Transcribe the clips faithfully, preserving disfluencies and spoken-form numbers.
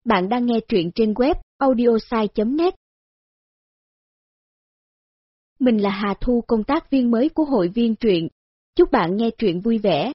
Bạn đang nghe truyện trên web audiosai chấm net. Mình là Hà Thu, công tác viên mới của hội viên truyện. Chúc bạn nghe truyện vui vẻ.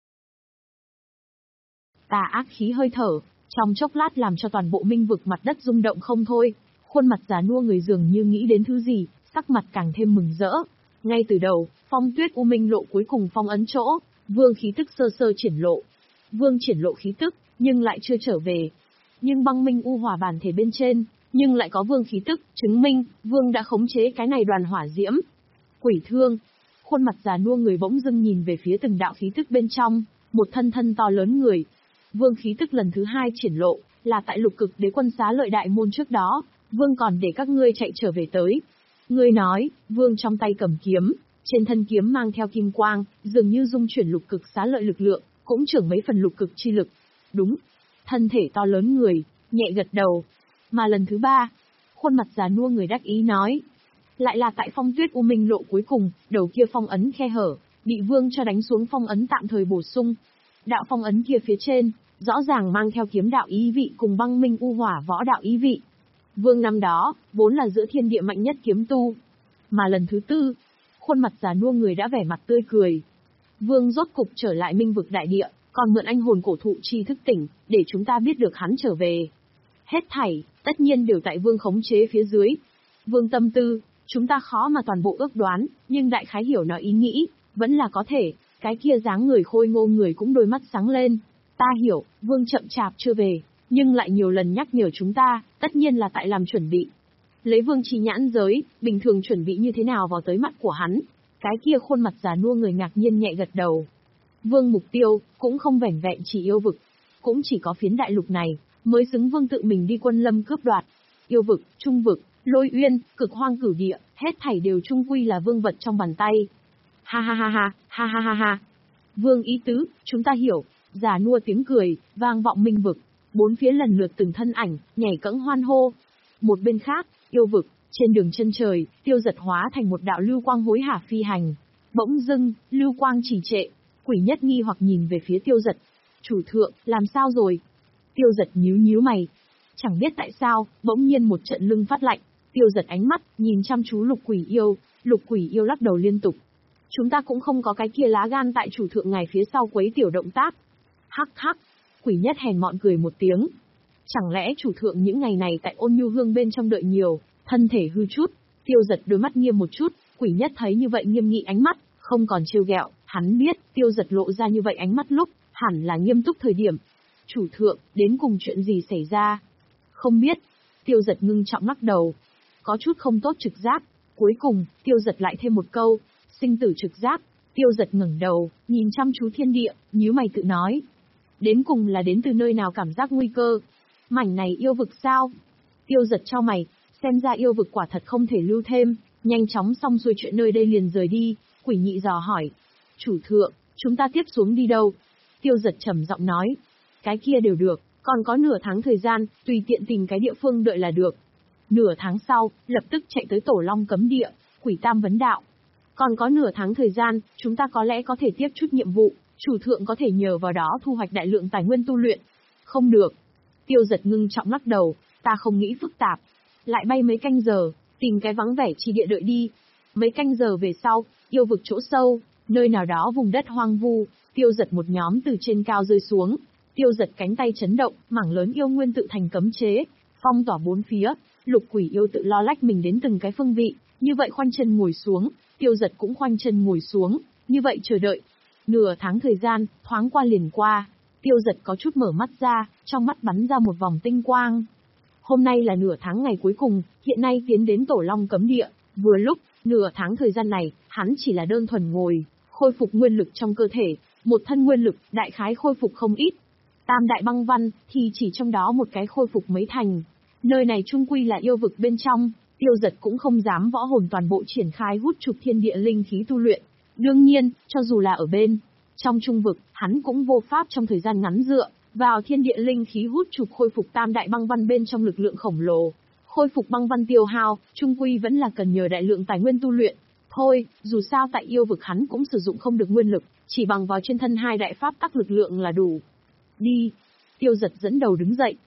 Tà ác khí hơi thở, trong chốc lát làm cho toàn bộ minh vực mặt đất rung động không thôi. Khuôn mặt già nua người dường như nghĩ đến thứ gì, sắc mặt càng thêm mừng rỡ. Ngay từ đầu, phong tuyết u minh lộ cuối cùng phong ấn chỗ, vương khí tức sơ sơ triển lộ. Vương triển lộ khí tức, nhưng lại chưa trở về. Nhưng băng minh u hỏa bản thể bên trên, nhưng lại có vương khí tức, chứng minh, vương đã khống chế cái này đoàn hỏa diễm. Quỷ thương, khuôn mặt già nua người bỗng dưng nhìn về phía từng đạo khí tức bên trong, một thân thân to lớn người. Vương khí tức lần thứ hai triển lộ, là tại lục cực đế quân xá lợi đại môn trước đó, vương còn để các ngươi chạy trở về tới. Ngươi nói, vương trong tay cầm kiếm, trên thân kiếm mang theo kim quang, dường như dung chuyển lục cực xá lợi lực lượng, cũng trưởng mấy phần lục cực chi lực. Đúng, thân thể to lớn người, nhẹ gật đầu. Mà lần thứ ba, khuôn mặt già nua người đắc ý nói, lại là tại phong tuyết u minh lộ cuối cùng, đầu kia phong ấn khe hở, bị vương cho đánh xuống phong ấn tạm thời bổ sung. Đạo phong ấn kia phía trên, rõ ràng mang theo kiếm đạo ý vị cùng băng minh u hỏa võ đạo ý vị. Vương năm đó, vốn là giữa thiên địa mạnh nhất kiếm tu. Mà lần thứ tư, khuôn mặt già nua người đã vẻ mặt tươi cười. Vương rốt cục trở lại minh vực đại địa, còn mượn anh hồn cổ thụ chi thức tỉnh, để chúng ta biết được hắn trở về. Hết thảy, tất nhiên đều tại vương khống chế phía dưới. Vương tâm tư, chúng ta khó mà toàn bộ ước đoán, nhưng đại khái hiểu nó ý nghĩ, vẫn là có thể. Cái kia dáng người khôi ngô người cũng đôi mắt sáng lên. Ta hiểu, vương chậm chạp chưa về, nhưng lại nhiều lần nhắc nhở chúng ta, tất nhiên là tại làm chuẩn bị. Lấy vương chi nhãn giới, bình thường chuẩn bị như thế nào vào tới mắt của hắn. Cái kia khuôn mặt già nua người ngạc nhiên nhẹ gật đầu. Vương mục tiêu, cũng không vẻn vẹn chỉ yêu vực. Cũng chỉ có phiến đại lục này, mới xứng vương tự mình đi quân lâm cướp đoạt. Yêu vực, trung vực, lôi uyên, cực hoang cửu địa, hết thảy đều chung quy là vương vật trong bàn tay. Ha ha ha ha, ha ha ha ha. Vương ý tứ, chúng ta hiểu. Già nua tiếng cười, vang vọng minh vực. Bốn phía lần lượt từng thân ảnh, nhảy cẫng hoan hô. Một bên khác, yêu vực, trên đường chân trời, Tiêu Dật hóa thành một đạo lưu quang hối hả phi hành. Bỗng dưng, lưu quang trì trệ. Quỷ nhất nghi hoặc nhìn về phía Tiêu Dật. Chủ thượng, làm sao rồi? Tiêu Dật nhíu nhíu mày. Chẳng biết tại sao, bỗng nhiên một trận lưng phát lạnh. Tiêu Dật ánh mắt, nhìn chăm chú lục quỷ yêu. Lục quỷ yêu lắc đầu liên tục. Chúng ta cũng không có cái kia lá gan tại chủ thượng ngài phía sau quấy tiểu động tác. Hắc hắc, quỷ nhất hèn mọn cười một tiếng. Chẳng lẽ chủ thượng những ngày này tại ôn nhu hương bên trong đợi nhiều, thân thể hư chút. Tiêu Dật đôi mắt nghiêm một chút, quỷ nhất thấy như vậy nghiêm nghị ánh mắt, không còn trêu ghẹo, hắn biết Tiêu Dật lộ ra như vậy ánh mắt lúc, hẳn là nghiêm túc thời điểm. Chủ thượng, đến cùng chuyện gì xảy ra? Không biết. Tiêu Dật ngưng trọng lắc đầu. Có chút không tốt trực giác. Cuối cùng, Tiêu Dật lại thêm một câu, sinh tử trực giác. Tiêu Dật ngẩng đầu, nhìn chăm chú thiên địa, nhíu mày tự nói. Đến cùng là đến từ nơi nào cảm giác nguy cơ? Mảnh này yêu vực sao? Tiêu Dật chau mày, xem ra yêu vực quả thật không thể lưu thêm, nhanh chóng xong xuôi chuyện nơi đây liền rời đi. Quỷ nhị dò hỏi. Chủ thượng, chúng ta tiếp xuống đi đâu? Tiêu Dật trầm giọng nói. Cái kia đều được, còn có nửa tháng thời gian, tùy tiện tìm cái địa phương đợi là được. Nửa tháng sau, lập tức chạy tới Tổ Long cấm địa. Quỷ tam vấn đạo. Còn có nửa tháng thời gian, chúng ta có lẽ có thể tiếp chút nhiệm vụ, chủ thượng có thể nhờ vào đó thu hoạch đại lượng tài nguyên tu luyện. Không được. Tiêu Dật ngưng trọng lắc đầu, ta không nghĩ phức tạp. Lại bay mấy canh giờ, tìm cái vắng vẻ chi địa đợi đi. Mấy canh giờ về sau, yêu vực chỗ sâu, nơi nào đó vùng đất hoang vu, Tiêu Dật một nhóm từ trên cao rơi xuống. Tiêu Dật cánh tay chấn động, mảng lớn yêu nguyên tự thành cấm chế, phong tỏa bốn phía. Lục quỷ yêu tự lo lách mình đến từng cái phương vị, như vậy khoanh chân ngồi xuống. Tiêu Dật cũng khoanh chân ngồi xuống, như vậy chờ đợi. Nửa tháng thời gian, thoáng qua liền qua. Tiêu Dật có chút mở mắt ra, trong mắt bắn ra một vòng tinh quang. Hôm nay là nửa tháng ngày cuối cùng, hiện nay tiến đến Tổ Long cấm địa. Vừa lúc, nửa tháng thời gian này, hắn chỉ là đơn thuần ngồi, khôi phục nguyên lực trong cơ thể. Một thân nguyên lực, đại khái khôi phục không ít. Tam đại băng văn, thì chỉ trong đó một cái khôi phục mấy thành. Nơi này chung quy là yêu vực bên trong. Tiêu Dật cũng không dám võ hồn toàn bộ triển khai hút trục thiên địa linh khí tu luyện. Đương nhiên, cho dù là ở bên trong trung vực, hắn cũng vô pháp trong thời gian ngắn dựa vào thiên địa linh khí hút trục khôi phục tam đại băng văn bên trong lực lượng khổng lồ. Khôi phục băng văn tiêu hao, chung quy vẫn là cần nhờ đại lượng tài nguyên tu luyện. Thôi, dù sao tại yêu vực hắn cũng sử dụng không được nguyên lực, chỉ bằng vào trên thân hai đại pháp tắc lực lượng là đủ. Đi. Tiêu Dật dẫn đầu đứng dậy,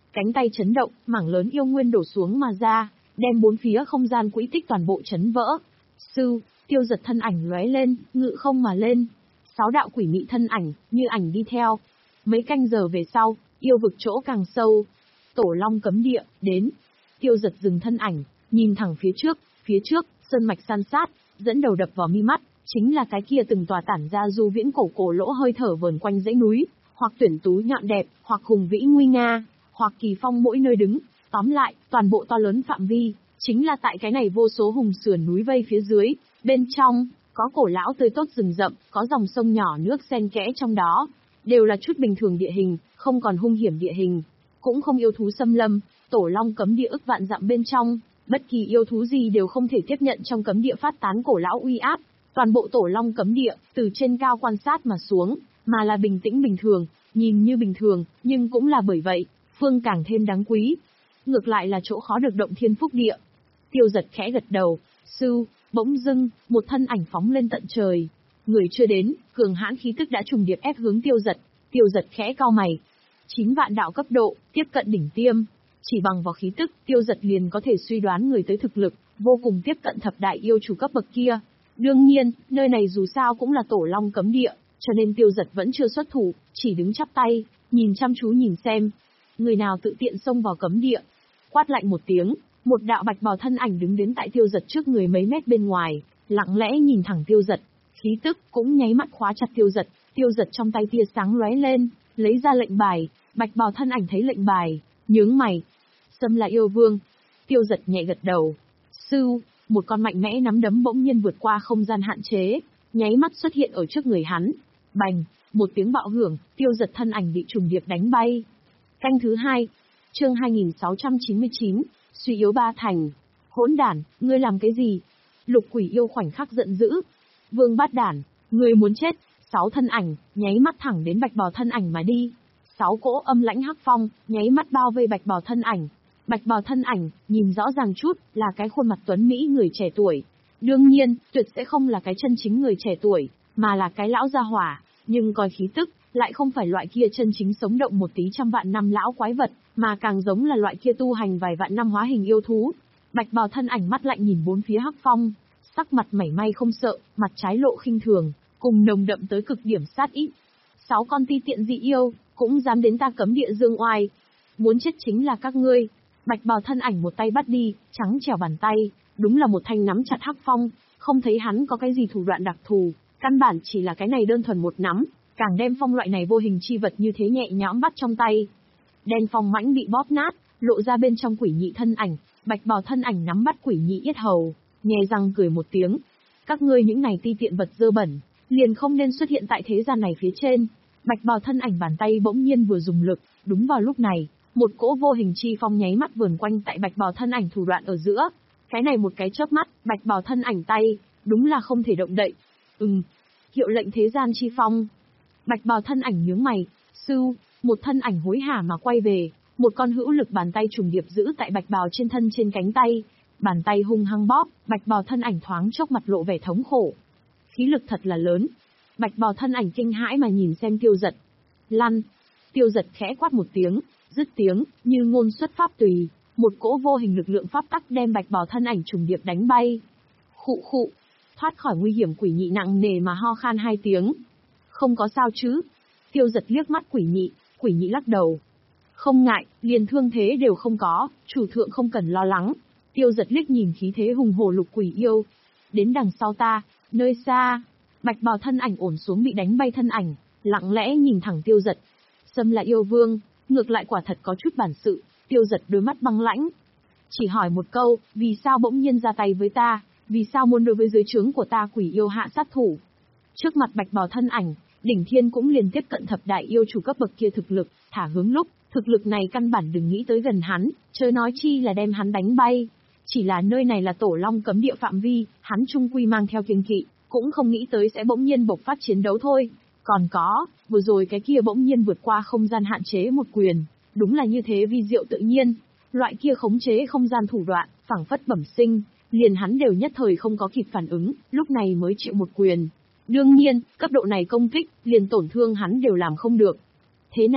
Cánh tay chấn động, mảng lớn yêu nguyên đổ xuống mà ra, đem bốn phía không gian quỹ tích toàn bộ chấn vỡ. Sư, Tiêu Giật thân ảnh lóe lên, ngự không mà lên. Sáu đạo quỷ mị thân ảnh, như ảnh đi theo. Mấy canh giờ về sau, yêu vực chỗ càng sâu. Tổ Long cấm địa, đến. Tiêu Giật dừng thân ảnh, nhìn thẳng phía trước, phía trước, sơn mạch san sát, dẫn đầu đập vào mi mắt, chính là cái kia từng tòa tản ra du viễn cổ cổ lỗ hơi thở vờn quanh dãy núi, hoặc tuyển tú nhọn đẹp, hoặc hùng vĩ nguy nga, hoặc kỳ phong mỗi nơi đứng. Tóm lại, toàn bộ to lớn phạm vi, chính là tại cái này vô số hùng sườn núi vây phía dưới, bên trong, có cổ lão tươi tốt rừng rậm, có dòng sông nhỏ nước xen kẽ trong đó, đều là chút bình thường địa hình, không còn hung hiểm địa hình, cũng không yêu thú xâm lâm. Tổ Long cấm địa ức vạn dặm bên trong, bất kỳ yêu thú gì đều không thể tiếp nhận trong cấm địa phát tán cổ lão uy áp. Toàn bộ Tổ Long cấm địa, từ trên cao quan sát mà xuống, mà là bình tĩnh bình thường, nhìn như bình thường, nhưng cũng là bởi vậy, phương càng thêm đáng quý. Ngược lại là chỗ khó được động thiên phúc địa. Tiêu Giật khẽ gật đầu, sư, bỗng dưng, một thân ảnh phóng lên tận trời. Người chưa đến, cường hãn khí tức đã trùng điệp ép hướng Tiêu Giật. Tiêu Giật khẽ cau mày. Chín vạn đạo cấp độ, tiếp cận đỉnh tiêm. Chỉ bằng vào khí tức, Tiêu Giật liền có thể suy đoán người tới thực lực, vô cùng tiếp cận thập đại yêu chủ cấp bậc kia. Đương nhiên, nơi này dù sao cũng là Tổ Long cấm địa, cho nên Tiêu Giật vẫn chưa xuất thủ, chỉ đứng chắp tay, nhìn chăm chú nhìn xem. Người nào tự tiện xông vào cấm địa. Quát lạnh một tiếng, một đạo bạch bào thân ảnh đứng đến tại Tiêu Giật trước người mấy mét bên ngoài, lặng lẽ nhìn thẳng Tiêu Giật, khí tức cũng nháy mắt khóa chặt Tiêu Giật. Tiêu Giật trong tay tia sáng lóe lên, lấy ra lệnh bài, bạch bào thân ảnh thấy lệnh bài, nhướng mày. Xâm là yêu vương. Tiêu Giật nhẹ gật đầu. Sư, một con mạnh mẽ nắm đấm bỗng nhiên vượt qua không gian hạn chế, nháy mắt xuất hiện ở trước người hắn. Bành, một tiếng bạo hưởng, Tiêu Giật thân ảnh bị trùng điệp đánh bay. Canh thứ hai, chương hai nghìn sáu trăm chín mươi chín, suy yếu ba thành. Hỗn đản, ngươi làm cái gì? Lục quỷ yêu khoảnh khắc giận dữ. Vương bát đản, ngươi muốn chết. Sáu thân ảnh, nháy mắt thẳng đến bạch bào thân ảnh mà đi. Sáu cỗ âm lãnh hắc phong, nháy mắt bao vây bạch bào thân ảnh. Bạch bào thân ảnh, nhìn rõ ràng chút, là cái khuôn mặt tuấn Mỹ người trẻ tuổi. Đương nhiên, tuyệt sẽ không là cái chân chính người trẻ tuổi, mà là cái lão gia hỏa, nhưng coi khí tức, lại không phải loại kia chân chính sống động một tí trăm vạn năm lão quái vật, mà càng giống là loại kia tu hành vài vạn năm hóa hình yêu thú. Bạch bào thân ảnh mắt lạnh nhìn bốn phía hắc phong, sắc mặt mảy may không sợ, mặt trái lộ khinh thường, cùng nồng đậm tới cực điểm sát ý. Sáu con ti tiện dị yêu, cũng dám đến ta cấm địa dương oai. Muốn chết chính là các ngươi. Bạch bào thân ảnh một tay bắt đi, trắng trẻo bàn tay, đúng là một thanh nắm chặt hắc phong, không thấy hắn có cái gì thủ đoạn đặc thù, căn bản chỉ là cái này đơn thuần một nắm, càng đem phong loại này vô hình chi vật như thế nhẹ nhõm bắt trong tay. Đen phong mãnh bị bóp nát, lộ ra bên trong quỷ nhị thân ảnh, bạch bào thân ảnh nắm bắt quỷ nhị yết hầu, nhè răng cười một tiếng. Các ngươi những này ti tiện vật dơ bẩn, liền không nên xuất hiện tại thế gian này phía trên. Bạch bào thân ảnh bàn tay bỗng nhiên vừa dùng lực, đúng vào lúc này, một cỗ vô hình chi phong nháy mắt vờn quanh tại bạch bào thân ảnh thủ đoạn ở giữa. Cái này một cái chớp mắt, bạch bào thân ảnh tay, đúng là không thể động đậy. Ừm, hiệu lệnh thế gian chi phong. Bạch bào thân ảnh nhướng mày, sư, một thân ảnh hối hả mà quay về, một con hữu lực bàn tay trùng điệp giữ tại bạch bào trên thân trên cánh tay. Bàn tay hung hăng bóp, bạch bào thân ảnh thoáng chốc mặt lộ vẻ thống khổ. Khí lực thật là lớn. Bạch bào thân ảnh kinh hãi mà nhìn xem Tiêu Giật. Lăn. Tiêu Giật khẽ quát một tiếng, dứt tiếng, như ngôn xuất pháp tùy, một cỗ vô hình lực lượng pháp tắc đem bạch bào thân ảnh trùng điệp đánh bay. Khụ khụ, thoát khỏi nguy hiểm quỷ nhị nặng nề mà ho khan hai tiếng. Không có sao chứ? Tiêu Giật liếc mắt quỷ nhị, quỷ nhị lắc đầu. Không ngại, liền thương thế đều không có, chủ thượng không cần lo lắng. Tiêu Giật liếc nhìn khí thế hùng hổ lục quỷ yêu. Đến đằng sau ta, nơi xa, bạch bào thân ảnh ổn xuống bị đánh bay thân ảnh, lặng lẽ nhìn thẳng Tiêu Giật. Xâm là yêu vương, ngược lại quả thật có chút bản sự. Tiêu Giật đôi mắt băng lãnh. Chỉ hỏi một câu, vì sao bỗng nhiên ra tay với ta, vì sao muốn đối với dưới trướng của ta quỷ yêu hạ sát thủ. Trước mặt bạch bào thân ảnh, đỉnh thiên cũng liền tiếp cận thập đại yêu chủ cấp bậc kia thực lực, thả hướng lúc, thực lực này căn bản đừng nghĩ tới gần hắn, chớ nói chi là đem hắn đánh bay. Chỉ là nơi này là Tổ Long cấm địa phạm vi, hắn trung quy mang theo kiêng kỵ, cũng không nghĩ tới sẽ bỗng nhiên bộc phát chiến đấu thôi. Còn có, vừa rồi cái kia bỗng nhiên vượt qua không gian hạn chế một quyền, đúng là như thế vi diệu tự nhiên, loại kia khống chế không gian thủ đoạn, phảng phất bẩm sinh, liền hắn đều nhất thời không có kịp phản ứng, lúc này mới chịu một quyền. Đương nhiên, cấp độ này công kích, liền tổn thương hắn đều làm không được. Thế nào,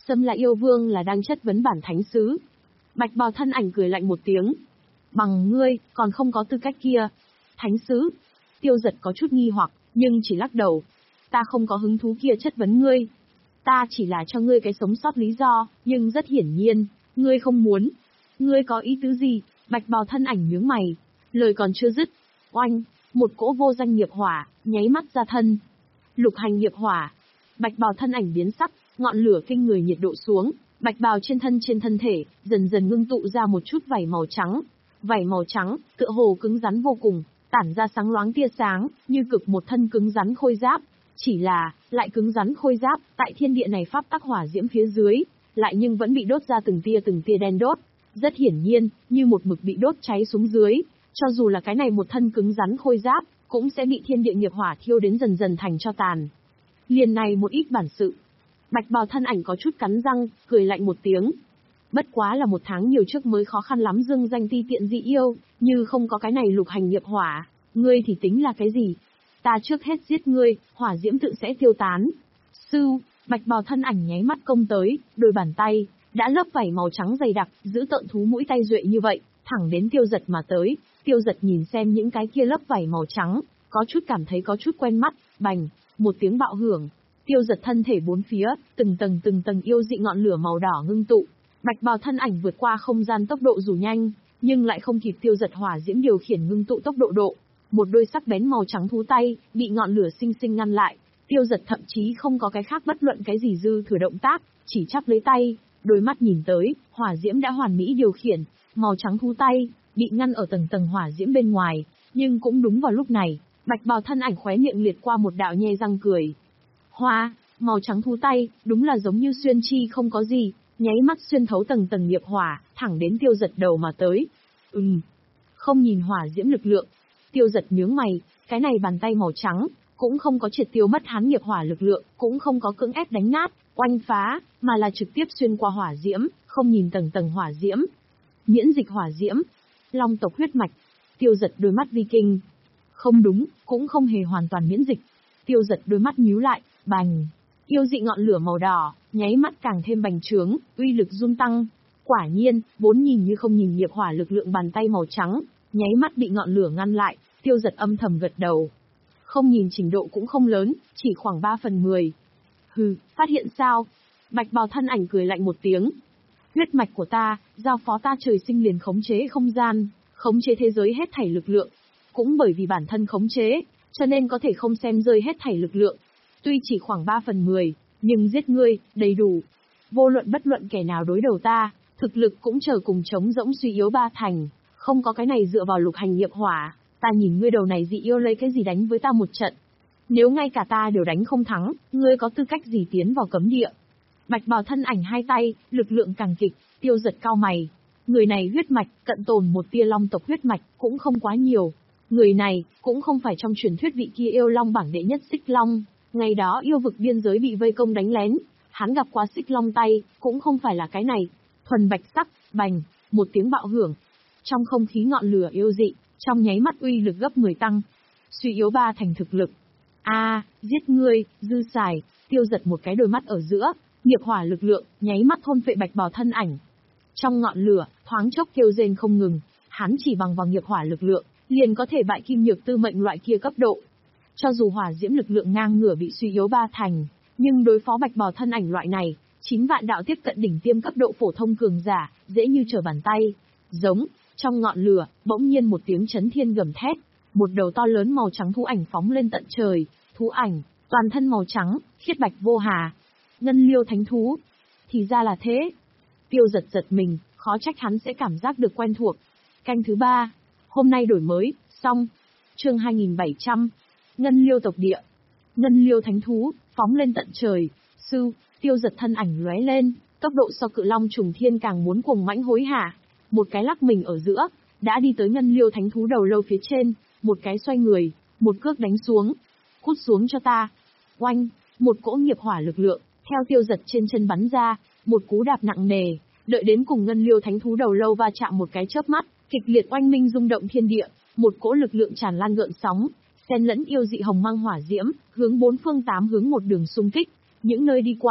Xâm La yêu vương là đang chất vấn bản thánh sứ. Bạch bào thân ảnh cười lạnh một tiếng. Bằng ngươi, còn không có tư cách kia. Thánh sứ. Tiêu Giật có chút nghi hoặc, nhưng chỉ lắc đầu. Ta không có hứng thú kia chất vấn ngươi. Ta chỉ là cho ngươi cái sống sót lý do, nhưng rất hiển nhiên, ngươi không muốn. Ngươi có ý tứ gì? Bạch bào thân ảnh nhướng mày. Lời còn chưa dứt. Oanh, một cỗ vô danh nghiệp hỏa, nháy mắt ra thân. Lục hành nghiệp hỏa. Bạch bào thân ảnh biến sắc, ngọn lửa kinh người nhiệt độ xuống, bạch bào trên thân trên thân thể, dần dần ngưng tụ ra một chút vảy màu trắng. Vảy màu trắng, tựa hồ cứng rắn vô cùng, tản ra sáng loáng tia sáng, như cực một thân cứng rắn khôi giáp. Chỉ là, lại cứng rắn khôi giáp, tại thiên địa này pháp tắc hỏa diễm phía dưới, lại nhưng vẫn bị đốt ra từng tia từng tia đen đốt. Rất hiển nhiên, như một mực bị đốt cháy xuống dưới, cho dù là cái này một thân cứng rắn khôi giáp, cũng sẽ bị thiên địa nghiệp hỏa thiêu đến dần dần thành cho tàn. Liền này một ít bản sự. Bạch bào thân ảnh có chút cắn răng, cười lạnh một tiếng. Bất quá là một tháng nhiều trước mới khó khăn lắm dưng danh ti tiện dị yêu, như không có cái này lục hành nghiệp hỏa, ngươi thì tính là cái gì? Ta trước hết giết ngươi, hỏa diễm tự sẽ tiêu tán. Sư, bạch bào thân ảnh nháy mắt công tới, đôi bàn tay, đã lớp vảy màu trắng dày đặc, giữ tợn thú mũi tay duệ như vậy, thẳng đến Tiêu Giật mà tới. Tiêu Giật nhìn xem những cái kia lớp vảy màu trắng, có chút cảm thấy có chút quen mắt, bành, một tiếng bạo hưởng. Tiêu Giật thân thể bốn phía, từng tầng từng tầng yêu dị ngọn lửa màu đỏ ngưng tụ. Bạch bào thân ảnh vượt qua không gian tốc độ dù nhanh, nhưng lại không kịp Tiêu Giật hỏa diễm điều khiển ngưng tụ tốc độ độ. Một đôi sắc bén màu trắng thú tay, bị ngọn lửa sinh sinh ngăn lại. Tiêu Giật thậm chí không có cái khác bất luận cái gì dư thừa động tác, chỉ chắp lấy tay, đôi mắt nhìn tới, hỏa diễm đã hoàn mỹ điều khiển, màu trắng thú tay, bị ngăn ở tầng tầng hỏa diễm bên ngoài. Nhưng cũng đúng vào lúc này, bạch bào thân ảnh khóe miệng liệt qua một đạo nhe răng cười. Hoa, màu trắng thú tay, đúng là giống như xuyên chi không có gì, nháy mắt xuyên thấu tầng tầng nghiệp hỏa, thẳng đến Tiêu Giật đầu mà tới. Ừm, không nhìn hỏa diễm lực lượng. Tiêu Giật nhướng mày, cái này bàn tay màu trắng, cũng không có triệt tiêu mất hắn nghiệp hỏa lực lượng, cũng không có cưỡng ép đánh nát, oanh phá, mà là trực tiếp xuyên qua hỏa diễm, không nhìn tầng tầng hỏa diễm. Miễn dịch hỏa diễm, long tộc huyết mạch. Tiêu Giật đôi mắt vi kinh. Không đúng, cũng không hề hoàn toàn miễn dịch. Tiêu Giật đôi mắt nhíu lại, bành. Yêu dị ngọn lửa màu đỏ, nháy mắt càng thêm bành trướng, uy lực run tăng. Quả nhiên, vốn nhìn như không nhìn nghiệp hỏa lực lượng bàn tay màu trắng, nháy mắt bị ngọn lửa ngăn lại. Tiêu Giật âm thầm gật đầu. Không nhìn trình độ cũng không lớn, chỉ khoảng ba phần mười. Hừ, phát hiện sao? Bạch bào thân ảnh cười lạnh một tiếng. Huyết mạch của ta, giao phó ta trời sinh liền khống chế không gian, khống chế thế giới hết thảy lực lượng. Cũng bởi vì bản thân khống chế, cho nên có thể không xem rơi hết thảy lực lượng. Tuy chỉ khoảng ba phần mười, nhưng giết ngươi, đầy đủ. Vô luận bất luận kẻ nào đối đầu ta, thực lực cũng chờ cùng chống rỗng suy yếu ba thành. Không có cái này dựa vào lục hành nghiệp hỏa, ta nhìn ngươi đầu này dị yêu lấy cái gì đánh với ta một trận. Nếu ngay cả ta đều đánh không thắng, ngươi có tư cách gì tiến vào cấm địa? Bạch bào thân ảnh hai tay, lực lượng càng kịch, Tiêu Giật cao mày. Người này huyết mạch, cận tồn một tia long tộc huyết mạch, cũng không quá nhiều. Người này, cũng không phải trong truyền thuyết vị kia yêu long bảng đệ nhất Xích Long. Ngày đó yêu vực biên giới bị vây công đánh lén, hắn gặp qua Xích Long tay, cũng không phải là cái này. Thuần bạch sắc, bành, một tiếng bạo hưởng. Trong không khí ngọn lửa yêu dị, trong nháy mắt uy lực gấp mười tăng. Suy yếu ba thành thực lực. A, à, giết ngươi, dư xài. Tiêu Giật một cái đôi mắt ở giữa, nghiệp hỏa lực lượng, nháy mắt thôn phệ bạch bào thân ảnh. Trong ngọn lửa, thoáng chốc kêu rên không ngừng, hắn chỉ bằng vào nghiệp hỏa lực lượng, liền có thể bại kim nhược tư mệnh loại kia cấp độ. Cho dù hỏa diễm lực lượng ngang ngửa bị suy yếu ba thành, nhưng đối phó bạch bào thân ảnh loại này, chín vạn đạo tiếp cận đỉnh tiêm cấp độ phổ thông cường giả, dễ như trở bàn tay. Giống, trong ngọn lửa, bỗng nhiên một tiếng chấn thiên gầm thét, một đầu to lớn màu trắng thú ảnh phóng lên tận trời, thú ảnh, toàn thân màu trắng, khiết bạch vô hà. Ngân liêu thánh thú. Thì ra là thế. Tiêu Giật giật mình, khó trách hắn sẽ cảm giác được quen thuộc. Canh thứ ba. Hôm nay đổi mới, xong. Chương hai nghìn bảy trăm. Ngân liêu tộc địa. Ngân liêu thánh thú, phóng lên tận trời. Sư, Tiêu Giật thân ảnh lóe lên, tốc độ so cự long trùng thiên càng muốn cuồng mãnh hối hả. Một cái lắc mình ở giữa, đã đi tới ngân liêu thánh thú đầu lâu phía trên, một cái xoay người, một cước đánh xuống. Cút xuống cho ta. Oanh, một cỗ nghiệp hỏa lực lượng, theo Tiêu Giật trên chân bắn ra, một cú đạp nặng nề, đợi đến cùng ngân liêu thánh thú đầu lâu va chạm một cái chớp mắt, kịch liệt oanh minh rung động thiên địa, một cỗ lực lượng tràn lan gợn sóng, xen lẫn yêu dị hồng mang hỏa diễm, hướng bốn phương tám hướng một đường xung kích, những nơi đi qua,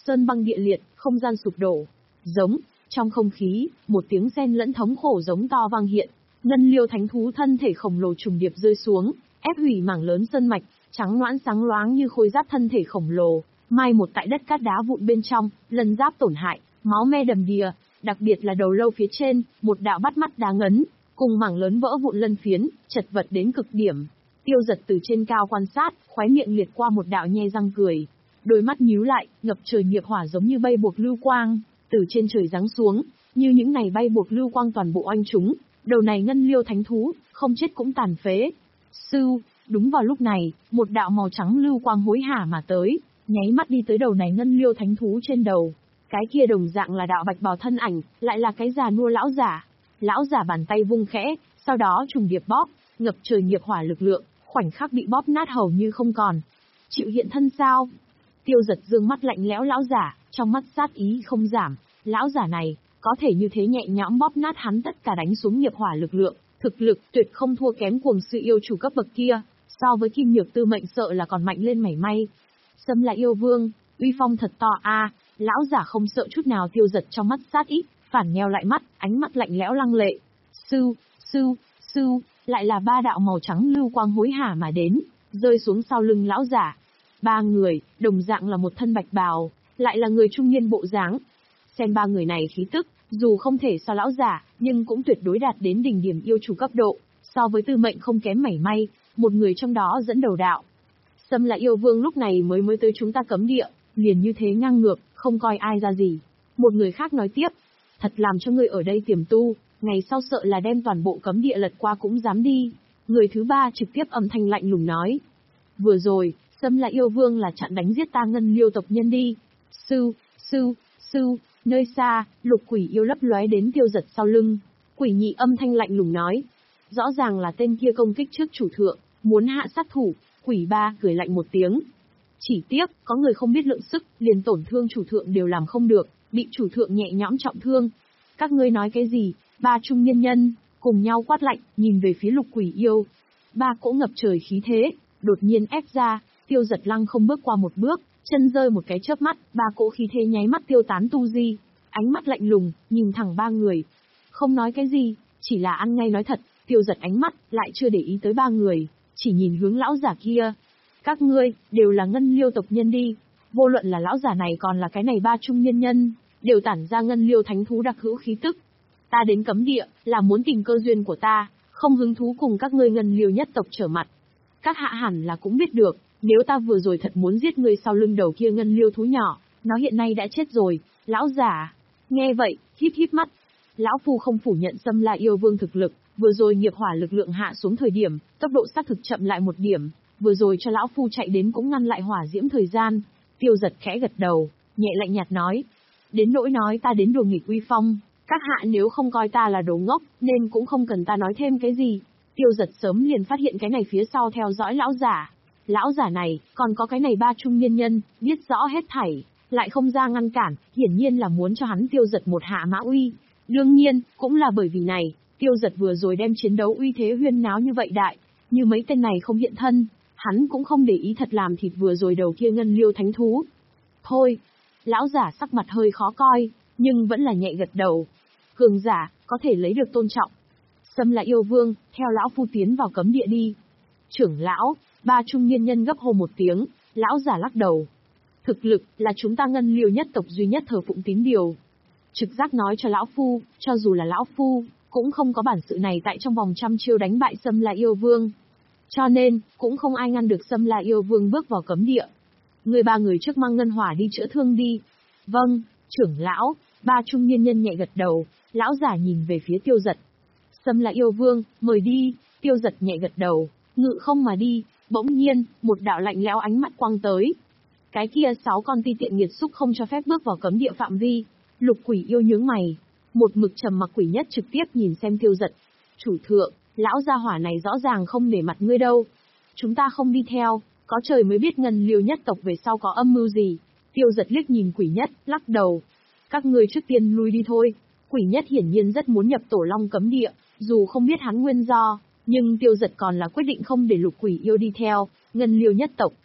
Sơn băng địa liệt, không gian sụp đổ. Giống, trong không khí, một tiếng xen lẫn thống khổ giống to vang hiện. Ngân Liêu thánh thú thân thể khổng lồ trùng điệp rơi xuống, ép hủy mảng lớn sơn mạch, trắng loãng sáng loáng như khối giáp thân thể khổng lồ, mai một tại đất cát đá vụn bên trong, lân giáp tổn hại, máu me đầm đìa, đặc biệt là đầu lâu phía trên, một đạo bắt mắt đá ngấn, cùng mảng lớn vỡ vụn lân phiến, chật vật đến cực điểm. Tiêu Giật từ trên cao quan sát, khóe miệng liệt qua một đạo nhe răng cười, đôi mắt nhíu lại, ngập trời nghiệp hỏa giống như bay buộc lưu quang, từ trên trời giáng xuống, như những này bay buộc lưu quang toàn bộ oanh chúng. Đầu này Ngân Liêu thánh thú, không chết cũng tàn phế. Sưu, đúng vào lúc này, một đạo màu trắng lưu quang hối hả mà tới, nháy mắt đi tới đầu này Ngân Liêu thánh thú trên đầu. Cái kia đồng dạng là đạo bạch bào thân ảnh, lại là cái già nua lão giả. Lão giả bàn tay vung khẽ, sau đó trùng điệp bóp, ngập trời nghiệp hỏa lực lượng, khoảnh khắc bị bóp nát hầu như không còn. Chịu hiện thân sao? Tiêu Giật dương mắt lạnh lẽo lão giả, trong mắt sát ý không giảm. Lão giả này, có thể như thế nhẹ nhõm bóp nát hắn tất cả đánh xuống nghiệp hỏa lực lượng, thực lực tuyệt không thua kém cuồng sư yêu chủ cấp bậc kia, so với Kim Nhược Tư mệnh sợ là còn mạnh lên mảy may. Xâm là yêu vương, uy phong thật to a, lão giả không sợ chút nào. Tiêu Giật trong mắt sát ý, phản nheo lại mắt, ánh mắt lạnh lẽo lăng lệ. Sư, sư, sư, lại là ba đạo màu trắng lưu quang hối hả mà đến, rơi xuống sau lưng lão giả. Ba người, đồng dạng là một thân bạch bào, lại là người trung niên bộ dáng. Xem ba người này khí tức, dù không thể so lão giả, nhưng cũng tuyệt đối đạt đến đỉnh điểm yêu chủ cấp độ, so với Tư mệnh không kém mảy may, một người trong đó dẫn đầu đạo. Xâm là yêu vương lúc này mới mới tới chúng ta cấm địa, liền như thế ngang ngược, không coi ai ra gì. Một người khác nói tiếp, thật làm cho ngươi ở đây tiềm tu, ngày sau sợ là đem toàn bộ cấm địa lật qua cũng dám đi. Người thứ ba trực tiếp âm thanh lạnh lùng nói. Vừa rồi, Xâm là yêu vương là chặn đánh giết ta Ngân Liêu tộc nhân đi. Sư, sư, sư, nơi xa, lục quỷ yêu lấp lóe đến Tiêu Giật sau lưng. Quỷ nhị âm thanh lạnh lùng nói. Rõ ràng là tên kia công kích trước chủ thượng, muốn hạ sát thủ. Quỷ ba cười lạnh một tiếng. Chỉ tiếc, có người không biết lượng sức, liền tổn thương chủ thượng đều làm không được, bị chủ thượng nhẹ nhõm trọng thương. Các ngươi nói cái gì? Ba trung niên nhân, cùng nhau quát lạnh, nhìn về phía lục quỷ yêu. Ba cỗ ngập trời khí thế, đột nhiên ép ra, Tiêu Giật lăng không bước qua một bước, chân rơi một cái chớp mắt, ba cỗ khí thế nháy mắt tiêu tán tu di. Ánh mắt lạnh lùng, nhìn thẳng ba người. Không nói cái gì, chỉ là ăn ngay nói thật, Tiêu Giật ánh mắt, lại chưa để ý tới ba người, chỉ nhìn hướng lão giả kia. Các ngươi, đều là Ngân Liêu tộc nhân đi. Vô luận là lão giả này còn là cái này ba trung niên nhân, đều tản ra Ngân Liêu thánh thú đặc hữu khí tức. Ta đến cấm địa, là muốn tìm cơ duyên của ta, không hứng thú cùng các ngươi Ngân Liêu nhất tộc trở mặt. Các hạ hẳn là cũng biết được, nếu ta vừa rồi thật muốn giết ngươi sau lưng đầu kia Ngân Liêu thú nhỏ, nó hiện nay đã chết rồi. Lão giả, nghe vậy, híp híp mắt. Lão phu không phủ nhận Xâm La yêu vương thực lực, vừa rồi nghiệp hỏa lực lượng hạ xuống thời điểm, tốc độ xác thực chậm lại một điểm, vừa rồi cho lão phu chạy đến cũng ngăn lại hỏa diễm thời gian. Tiêu Giật khẽ gật đầu, nhẹ lạnh nhạt nói, đến nỗi nói ta đến đùa nghịch uy phong, các hạ nếu không coi ta là đồ ngốc, nên cũng không cần ta nói thêm cái gì. Tiêu Giật sớm liền phát hiện cái này phía sau theo dõi lão giả. Lão giả này, còn có cái này ba trung niên nhân, biết rõ hết thảy, lại không ra ngăn cản, hiển nhiên là muốn cho hắn Tiêu Giật một hạ mã uy. Đương nhiên, cũng là bởi vì này, Tiêu Giật vừa rồi đem chiến đấu uy thế huyên náo như vậy đại, như mấy tên này không hiện thân, hắn cũng không để ý thật làm thịt vừa rồi đầu kia Ngân Liêu thánh thú. Thôi, lão giả sắc mặt hơi khó coi, nhưng vẫn là nhẹ gật đầu. Cường giả, có thể lấy được tôn trọng. Xâm là yêu vương, theo lão phu tiến vào cấm địa đi. Trưởng lão, ba trung niên nhân gấp hô một tiếng, lão giả lắc đầu. Thực lực, là chúng ta Ngân Liêu nhất tộc duy nhất thờ phụng tín điều. Trực giác nói cho lão phu, cho dù là lão phu, cũng không có bản sự này tại trong vòng trăm chiêu đánh bại Xâm La yêu vương. Cho nên, cũng không ai ngăn được Xâm La yêu vương bước vào cấm địa. Người ba người trước mang ngân hỏa đi chữa thương đi. Vâng, trưởng lão, ba trung niên nhân nhẹ gật đầu, lão giả nhìn về phía Tiêu Giật. Xâm La yêu vương, mời đi. Tiêu Giật nhẹ gật đầu, ngự không mà đi. Bỗng nhiên, một đạo lạnh lẽo ánh mắt quang tới. Cái kia sáu con ti tiện nghiệt xúc không cho phép bước vào cấm địa phạm vi. Lục quỷ yêu nhướng mày, một mực trầm mặc quỷ nhất trực tiếp nhìn xem Tiêu Giật. Chủ thượng, lão gia hỏa này rõ ràng không để mặt ngươi đâu. Chúng ta không đi theo, có trời mới biết Ngân Liêu nhất tộc về sau có âm mưu gì. Tiêu Giật liếc nhìn quỷ nhất, lắc đầu. Các ngươi trước tiên lui đi thôi. Quỷ nhất hiển nhiên rất muốn nhập Tổ Long cấm địa, dù không biết hắn nguyên do, nhưng Tiêu Giật còn là quyết định không để lục quỷ yêu đi theo. Ngân Liêu nhất tộc,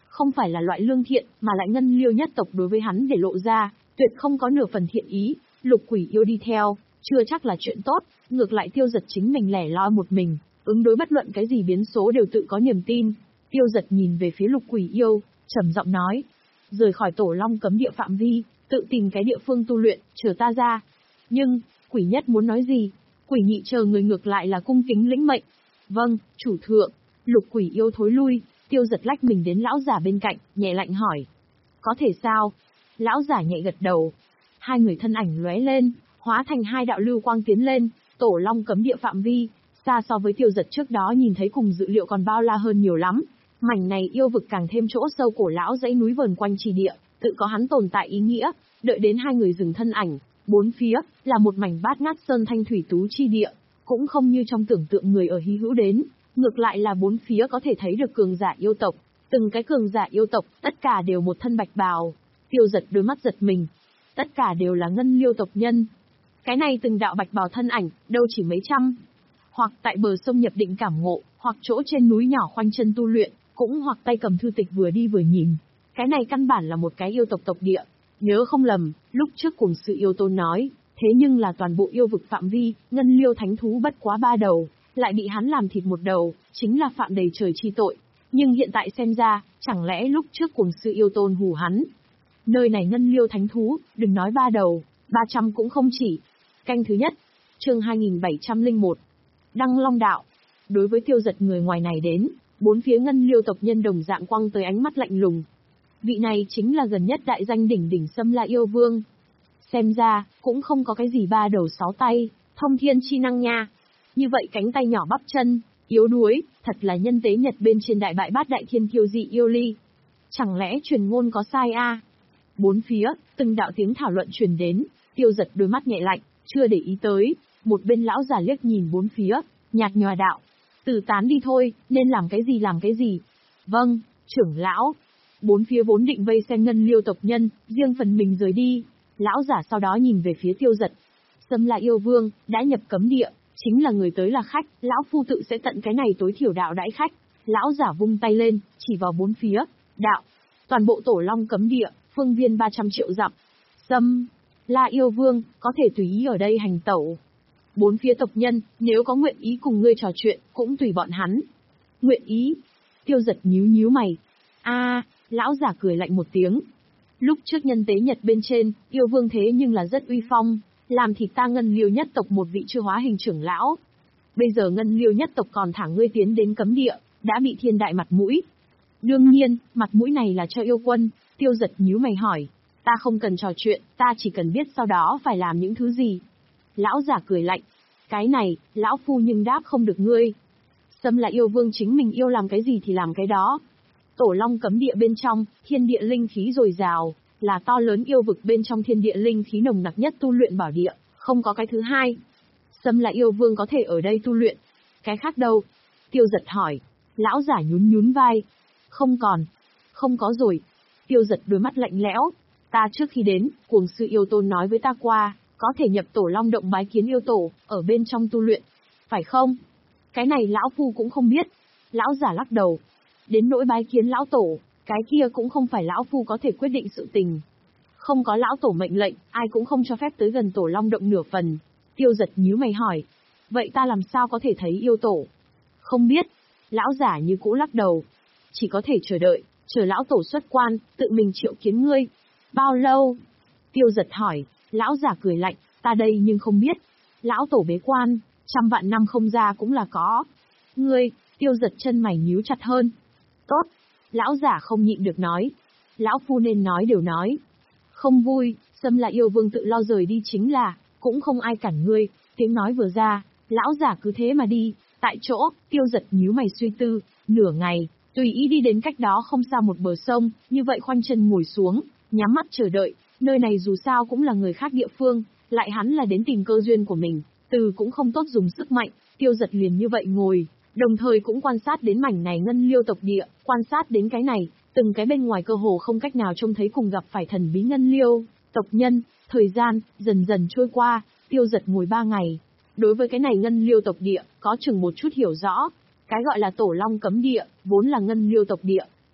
Không phải là loại lương thiện, mà lại ngân liêu nhất tộc đối với hắn để lộ ra, tuyệt không có nửa phần thiện ý. Lục Quỷ Yêu đi theo, chưa chắc là chuyện tốt, ngược lại Tiêu Dật chính mình lẻ loi một mình, ứng đối bất luận cái gì biến số đều tự có niềm tin. Tiêu Dật nhìn về phía Lục Quỷ Yêu, trầm giọng nói, rời khỏi Tổ Long cấm địa phạm vi, tự tìm cái địa phương tu luyện, chờ ta ra. Nhưng, Quỷ Nhất muốn nói gì? Quỷ Nhị chờ người ngược lại là cung kính lĩnh mệnh. Vâng, chủ thượng. Lục Quỷ Yêu thối lui, Tiêu Dật lách mình đến lão giả bên cạnh, nhẹ lạnh hỏi. Có thể sao? Lão giả nhẹ gật đầu. Hai người thân ảnh lóe lên, hóa thành hai đạo lưu quang tiến lên, Tổ Long cấm địa phạm vi, xa so với Tiêu Dật trước đó nhìn thấy cùng dự liệu còn bao la hơn nhiều lắm. Mảnh này yêu vực càng thêm chỗ sâu cổ lão dãy núi vờn quanh trì địa, tự có hắn tồn tại ý nghĩa. Đợi đến hai người dừng thân ảnh, bốn phía là một mảnh bát ngát sơn thanh thủy tú chi địa, cũng không như trong tưởng tượng người ở hy hữu đến, ngược lại là bốn phía có thể thấy được cường giả yêu tộc, từng cái cường giả yêu tộc, tất cả đều một thân bạch bào. Tiêu Dật đôi mắt giật mình, tất cả đều là ngân liêu tộc nhân. Cái này từng đạo bạch bào thân ảnh, đâu chỉ mấy trăm, hoặc tại bờ sông nhập định cảm ngộ, hoặc chỗ trên núi nhỏ khoanh chân tu luyện, cũng hoặc tay cầm thư tịch vừa đi vừa nhìn. Cái này căn bản là một cái yêu tộc tộc địa. Nhớ không lầm, lúc trước Cuồng Sư Yêu Tôn nói, thế nhưng là toàn bộ yêu vực phạm vi, ngân liêu thánh thú bất quá ba đầu, lại bị hắn làm thịt một đầu, chính là phạm đầy trời chi tội. Nhưng hiện tại xem ra, chẳng lẽ lúc trước Cuồng Sư Yêu Tôn hù hắn? Nơi này ngân liêu thánh thú, đừng nói ba đầu, ba trăm cũng không chỉ. Canh thứ nhất, chương hai nghìn bảy trăm lẻ một. Đăng Long Đạo. Đối với Tiêu Dật người ngoài này đến, bốn phía ngân liêu tộc nhân đồng dạng quăng tới ánh mắt lạnh lùng. Vị này chính là gần nhất đại danh đỉnh đỉnh Xâm La Yêu Vương. Xem ra, cũng không có cái gì ba đầu sáu tay, thông thiên chi năng nha. Như vậy cánh tay nhỏ bắp chân, yếu đuối, thật là nhân tế nhật bên trên đại bại bát đại thiên kiêu dị yêu ly. Chẳng lẽ truyền ngôn có sai a? À? Bốn phía, từng đạo tiếng thảo luận truyền đến, Tiêu Dật đôi mắt nhẹ lạnh, chưa để ý tới, một bên lão già liếc nhìn bốn phía, nhạt nhòa đạo. Từ tán đi thôi, nên làm cái gì làm cái gì. Vâng, trưởng lão. Bốn phía vốn định vây xem ngân liêu tộc nhân, riêng phần mình rời đi. Lão giả sau đó nhìn về phía Tiêu Dật. Xâm La Yêu Vương, đã nhập cấm địa, chính là người tới là khách, lão phu tự sẽ tận cái này tối thiểu đạo đãi khách. Lão giả vung tay lên, chỉ vào bốn phía, đạo. Toàn bộ Tổ Long cấm địa, phương viên ba trăm triệu dặm. Xâm La Yêu Vương, có thể tùy ý ở đây hành tẩu. Bốn phía tộc nhân, nếu có nguyện ý cùng ngươi trò chuyện, cũng tùy bọn hắn. Nguyện ý? Tiêu Dật nhíu nhíu mày. A, à, lão giả cười lạnh một tiếng. Lúc trước nhân tế nhật bên trên, yêu vương thế nhưng là rất uy phong, làm thịt ta ngân liêu nhất tộc một vị chưa hóa hình trưởng lão. Bây giờ ngân liêu nhất tộc còn thả ngươi tiến đến cấm địa, đã bị thiên đại mặt mũi. Đương nhiên, mặt mũi này là cho yêu quân. Tiêu Dật nhíu mày hỏi. Ta không cần trò chuyện, ta chỉ cần biết sau đó phải làm những thứ gì. Lão giả cười lạnh. Cái này, lão phu nhưng đáp không được ngươi. Xâm La Yêu Vương chính mình yêu làm cái gì thì làm cái đó. Tổ Long cấm địa bên trong, thiên địa linh khí dồi dào, là to lớn yêu vực bên trong thiên địa linh khí nồng nặc nhất tu luyện bảo địa, không có cái thứ hai. Xâm La Yêu Vương có thể ở đây tu luyện. Cái khác đâu? Tiêu Dật hỏi. Lão giả nhún nhún vai. Không còn. Không có rồi. Tiêu Dật đôi mắt lạnh lẽo. Ta trước khi đến, Cuồng Sư Yêu Tôn nói với ta qua, có thể nhập Tổ Long động bái kiến yêu tổ, ở bên trong tu luyện. Phải không? Cái này lão phu cũng không biết. Lão giả lắc đầu. Đến nỗi bái kiến lão tổ, cái kia cũng không phải lão phu có thể quyết định sự tình. Không có lão tổ mệnh lệnh, ai cũng không cho phép tới gần Tổ Long động nửa phần. Tiêu Dật nhíu mày hỏi. Vậy ta làm sao có thể thấy yêu tổ? Không biết. Lão giả như cũ lắc đầu. Chỉ có thể chờ đợi, chờ lão tổ xuất quan, tự mình triệu kiến ngươi. Bao lâu? Tiêu Dật hỏi. Lão giả cười lạnh. Ta đây nhưng không biết. Lão tổ bế quan, trăm vạn năm không ra cũng là có. Ngươi, Tiêu Dật chân mày nhíu chặt hơn. Tốt. Lão giả không nhịn được nói. Lão phu nên nói đều nói. Không vui, Xâm La Yêu Vương tự lo rời đi chính là, cũng không ai cản ngươi. Tiếng nói vừa ra, lão giả cứ thế mà đi. Tại chỗ, Tiêu Dật nhíu mày suy tư, nửa ngày, tùy ý đi đến cách đó không xa một bờ sông, như vậy khoanh chân ngồi xuống, nhắm mắt chờ đợi. Nơi này dù sao cũng là người khác địa phương, lại hắn là đến tìm cơ duyên của mình, từ cũng không tốt dùng sức mạnh. Tiêu Dật liền như vậy ngồi, đồng thời cũng quan sát đến mảnh này ngân liêu tộc địa, quan sát đến cái này, từng cái bên ngoài cơ hồ không cách nào trông thấy cùng gặp phải thần bí ngân liêu tộc nhân. Thời gian dần dần trôi qua, Tiêu Dật ngồi ba ngày. Đối với cái này ngân liêu tộc địa, có chừng một chút hiểu rõ. Cái gọi là Tổ Long cấm địa, vốn là ngân liêu tộc địa.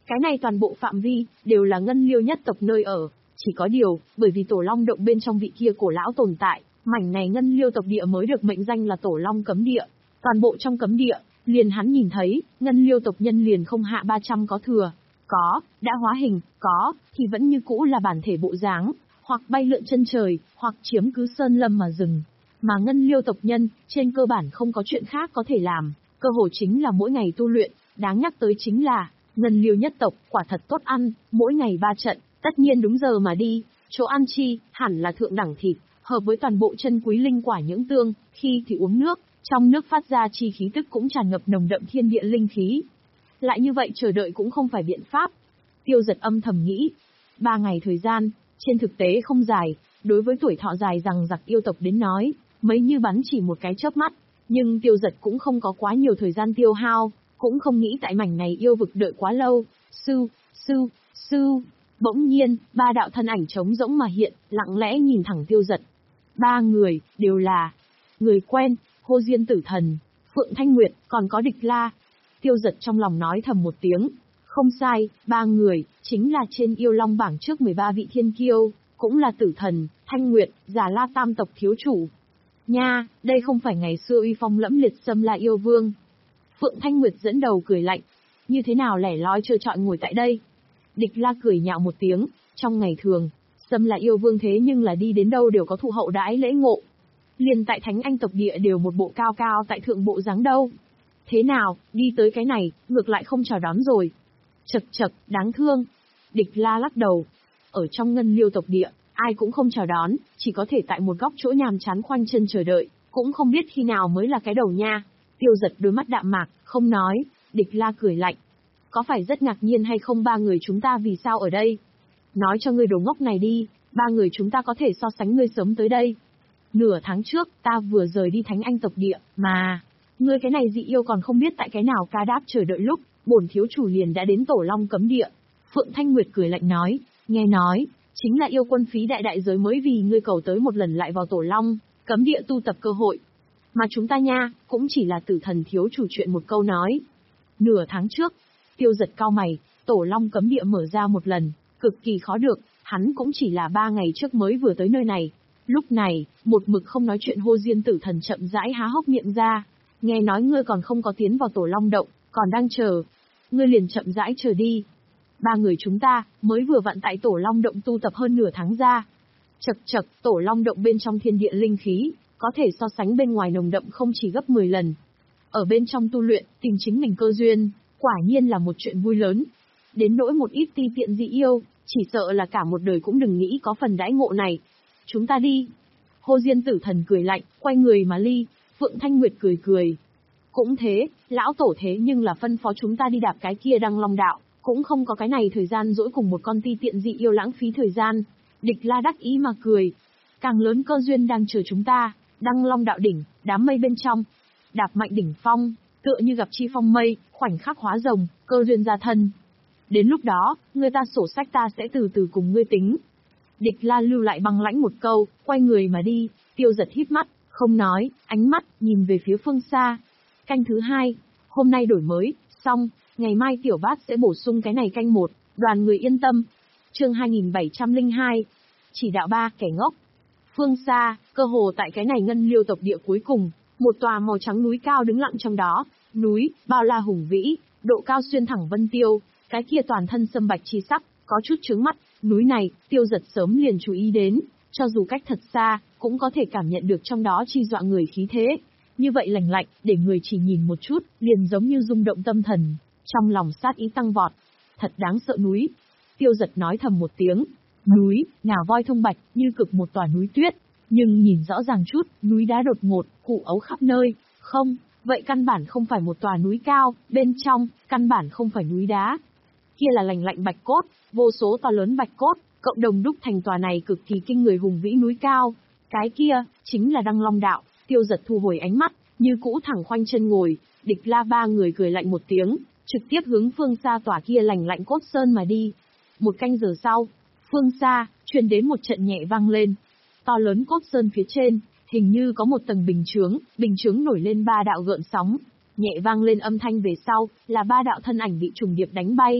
Cái này toàn bộ phạm vi, đều là Ngân Liêu nhất tộc nơi ở. Chỉ có điều, bởi vì Tổ Long động bên trong vị kia cổ lão tồn tại, mảnh này Ngân Liêu tộc địa mới được mệnh danh là Tổ Long cấm địa. Toàn bộ trong cấm địa, liền hắn nhìn thấy, Ngân Liêu tộc nhân liền không hạ ba trăm có thừa. Có, đã hóa hình, có, thì vẫn như cũ là bản thể bộ dáng, hoặc bay lượn chân trời, hoặc chiếm cứ sơn lâm mà rừng. Mà Ngân Liêu tộc nhân, trên cơ bản không có chuyện khác có thể làm, cơ hội chính là mỗi ngày tu luyện, đáng nhắc tới chính là, Ngân Liêu nhất tộc, quả thật tốt ăn, mỗi ngày ba trận, tất nhiên đúng giờ mà đi, chỗ ăn chi, hẳn là thượng đẳng thịt, hợp với toàn bộ chân quý linh quả nhưỡng tương, khi thì uống nước, trong nước phát ra chi khí tức cũng tràn ngập nồng đậm thiên địa linh khí. Lại như vậy chờ đợi cũng không phải biện pháp. Tiêu Giật âm thầm nghĩ, ba ngày thời gian, trên thực tế không dài, đối với tuổi thọ dài rằng giặc yêu tộc đến nói, mấy như bắn chỉ một cái chớp mắt, nhưng Tiêu Giật cũng không có quá nhiều thời gian tiêu hao, cũng không nghĩ tại mảnh này yêu vực đợi quá lâu. Sư, sư, sư, bỗng nhiên, ba đạo thân ảnh trống rỗng mà hiện, lặng lẽ nhìn thẳng Tiêu Giật. Ba người, đều là người quen, Hô Diên Tử Thần, Phượng Thanh Nguyệt, còn có Địch La. Tiêu Giật trong lòng nói thầm một tiếng. Không sai, ba người, chính là trên yêu long bảng trước mười ba vị thiên kiêu, cũng là Tử Thần, Thanh Nguyệt, Già La tam tộc thiếu chủ. Nha, đây không phải ngày xưa uy phong lẫm liệt Xâm La yêu vương. Phượng Thanh Nguyệt dẫn đầu cười lạnh. Như thế nào lẻ loi trơ trọi ngồi tại đây? Địch La cười nhạo một tiếng, trong ngày thường, Xâm La yêu vương thế nhưng là đi đến đâu đều có thụ hậu đãi lễ ngộ. Liền tại Thánh Anh tộc địa đều một bộ cao cao tại thượng bộ dáng đâu. Thế nào, đi tới cái này, ngược lại không chào đón rồi. Chật chật, đáng thương. Địch La lắc đầu. Ở trong Ngân Liêu tộc địa, ai cũng không chào đón, chỉ có thể tại một góc chỗ nhàm chán khoanh chân chờ đợi, cũng không biết khi nào mới là cái đầu nha. Tiêu Giật đôi mắt đạm mạc, không nói. Địch La cười lạnh. Có phải rất ngạc nhiên hay không ba người chúng ta vì sao ở đây? Nói cho ngươi đồ ngốc này đi, ba người chúng ta có thể so sánh ngươi sớm tới đây. Nửa tháng trước, ta vừa rời đi Thánh Anh tộc địa, mà... Ngươi cái này dị yêu còn không biết tại cái nào ca đáp chờ đợi lúc, bổn thiếu chủ liền đã đến Tổ Long cấm địa. Phượng Thanh Nguyệt cười lạnh nói, nghe nói, chính là yêu quân phí đại đại giới mới vì ngươi cầu tới một lần lại vào Tổ Long, cấm địa tu tập cơ hội. Mà chúng ta nha, cũng chỉ là Tử Thần thiếu chủ chuyện một câu nói. Nửa tháng trước, Tiêu Giật cau mày, Tổ Long cấm địa mở ra một lần, cực kỳ khó được, hắn cũng chỉ là ba ngày trước mới vừa tới nơi này. Lúc này, một mực không nói chuyện Hô Diên Tử Thần chậm rãi há hốc miệng ra. Nghe nói ngươi còn không có tiến vào Tổ Long động, còn đang chờ. Ngươi liền chậm rãi chờ đi. Ba người chúng ta, mới vừa vặn tại Tổ Long động tu tập hơn nửa tháng ra. Chật chật, Tổ Long động bên trong thiên địa linh khí, có thể so sánh bên ngoài nồng đậm không chỉ gấp mười lần. Ở bên trong tu luyện, tìm chính mình cơ duyên, quả nhiên là một chuyện vui lớn. Đến nỗi một ít ti tiện dị yêu, chỉ sợ là cả một đời cũng đừng nghĩ có phần đãi ngộ này. Chúng ta đi. Hô Diên Tử Thần cười lạnh, quay người mà ly. Phượng Thanh Nguyệt cười cười. Cũng thế, lão tổ thế nhưng là phân phó chúng ta đi đạp cái kia Đăng Long đạo, cũng không có cái này thời gian dỗi cùng một con ti tiện dị yêu lãng phí thời gian. Địch La đắc ý mà cười. Càng lớn cơ duyên đang chờ chúng ta, Đăng Long đạo đỉnh, đám mây bên trong. Đạp mạnh đỉnh phong, tựa như gặp chi phong mây, khoảnh khắc hóa rồng, cơ duyên ra thân. Đến lúc đó, người ta sổ sách ta sẽ từ từ cùng ngươi tính. Địch La lưu lại băng lãnh một câu, quay người mà đi. Tiêu Giật híp mắt, không nói, ánh mắt nhìn về phía phương xa. Canh thứ hai, hôm nay đổi mới, xong, ngày mai tiểu bát sẽ bổ sung cái này canh một, đoàn người yên tâm. Chương hai nghìn bảy trăm lẻ hai, chỉ đạo ba kẻ ngốc. Phương xa, cơ hồ tại cái này Ngân Liêu tộc địa cuối cùng, một tòa màu trắng núi cao đứng lặng trong đó, núi bao la hùng vĩ, độ cao xuyên thẳng vân tiêu, cái kia toàn thân sâm bạch chi sắc, có chút chướng mắt. Núi này, Tiêu Giật sớm liền chú ý đến, cho dù cách thật xa, cũng có thể cảm nhận được trong đó chi dọa người khí thế. Như vậy lành lạnh, để người chỉ nhìn một chút, liền giống như rung động tâm thần, trong lòng sát ý tăng vọt. Thật đáng sợ núi. Tiêu Giật nói thầm một tiếng. Núi, ngà voi thông bạch, như cực một tòa núi tuyết. Nhưng nhìn rõ ràng chút, núi đá đột ngột, cụ ấu khắp nơi. Không, vậy căn bản không phải một tòa núi cao, bên trong, căn bản không phải núi đá. Kia là lành lạnh bạch cốt, vô số to lớn bạch cốt, cộng đồng đúc thành tòa này cực kỳ kinh người hùng vĩ núi cao. Cái kia, chính là Đăng Long đạo. Tiêu Giật thu hồi ánh mắt, như cũ thẳng khoanh chân ngồi. Địch La ba người cười lạnh một tiếng, trực tiếp hướng phương xa tòa kia lành lạnh cốt sơn mà đi. Một canh giờ sau, phương xa, truyền đến một trận nhẹ vang lên. To lớn cốt sơn phía trên, hình như có một tầng bình chướng, bình chướng nổi lên ba đạo gợn sóng. Nhẹ vang lên âm thanh về sau, là ba đạo thân ảnh bị trùng điệp đánh bay.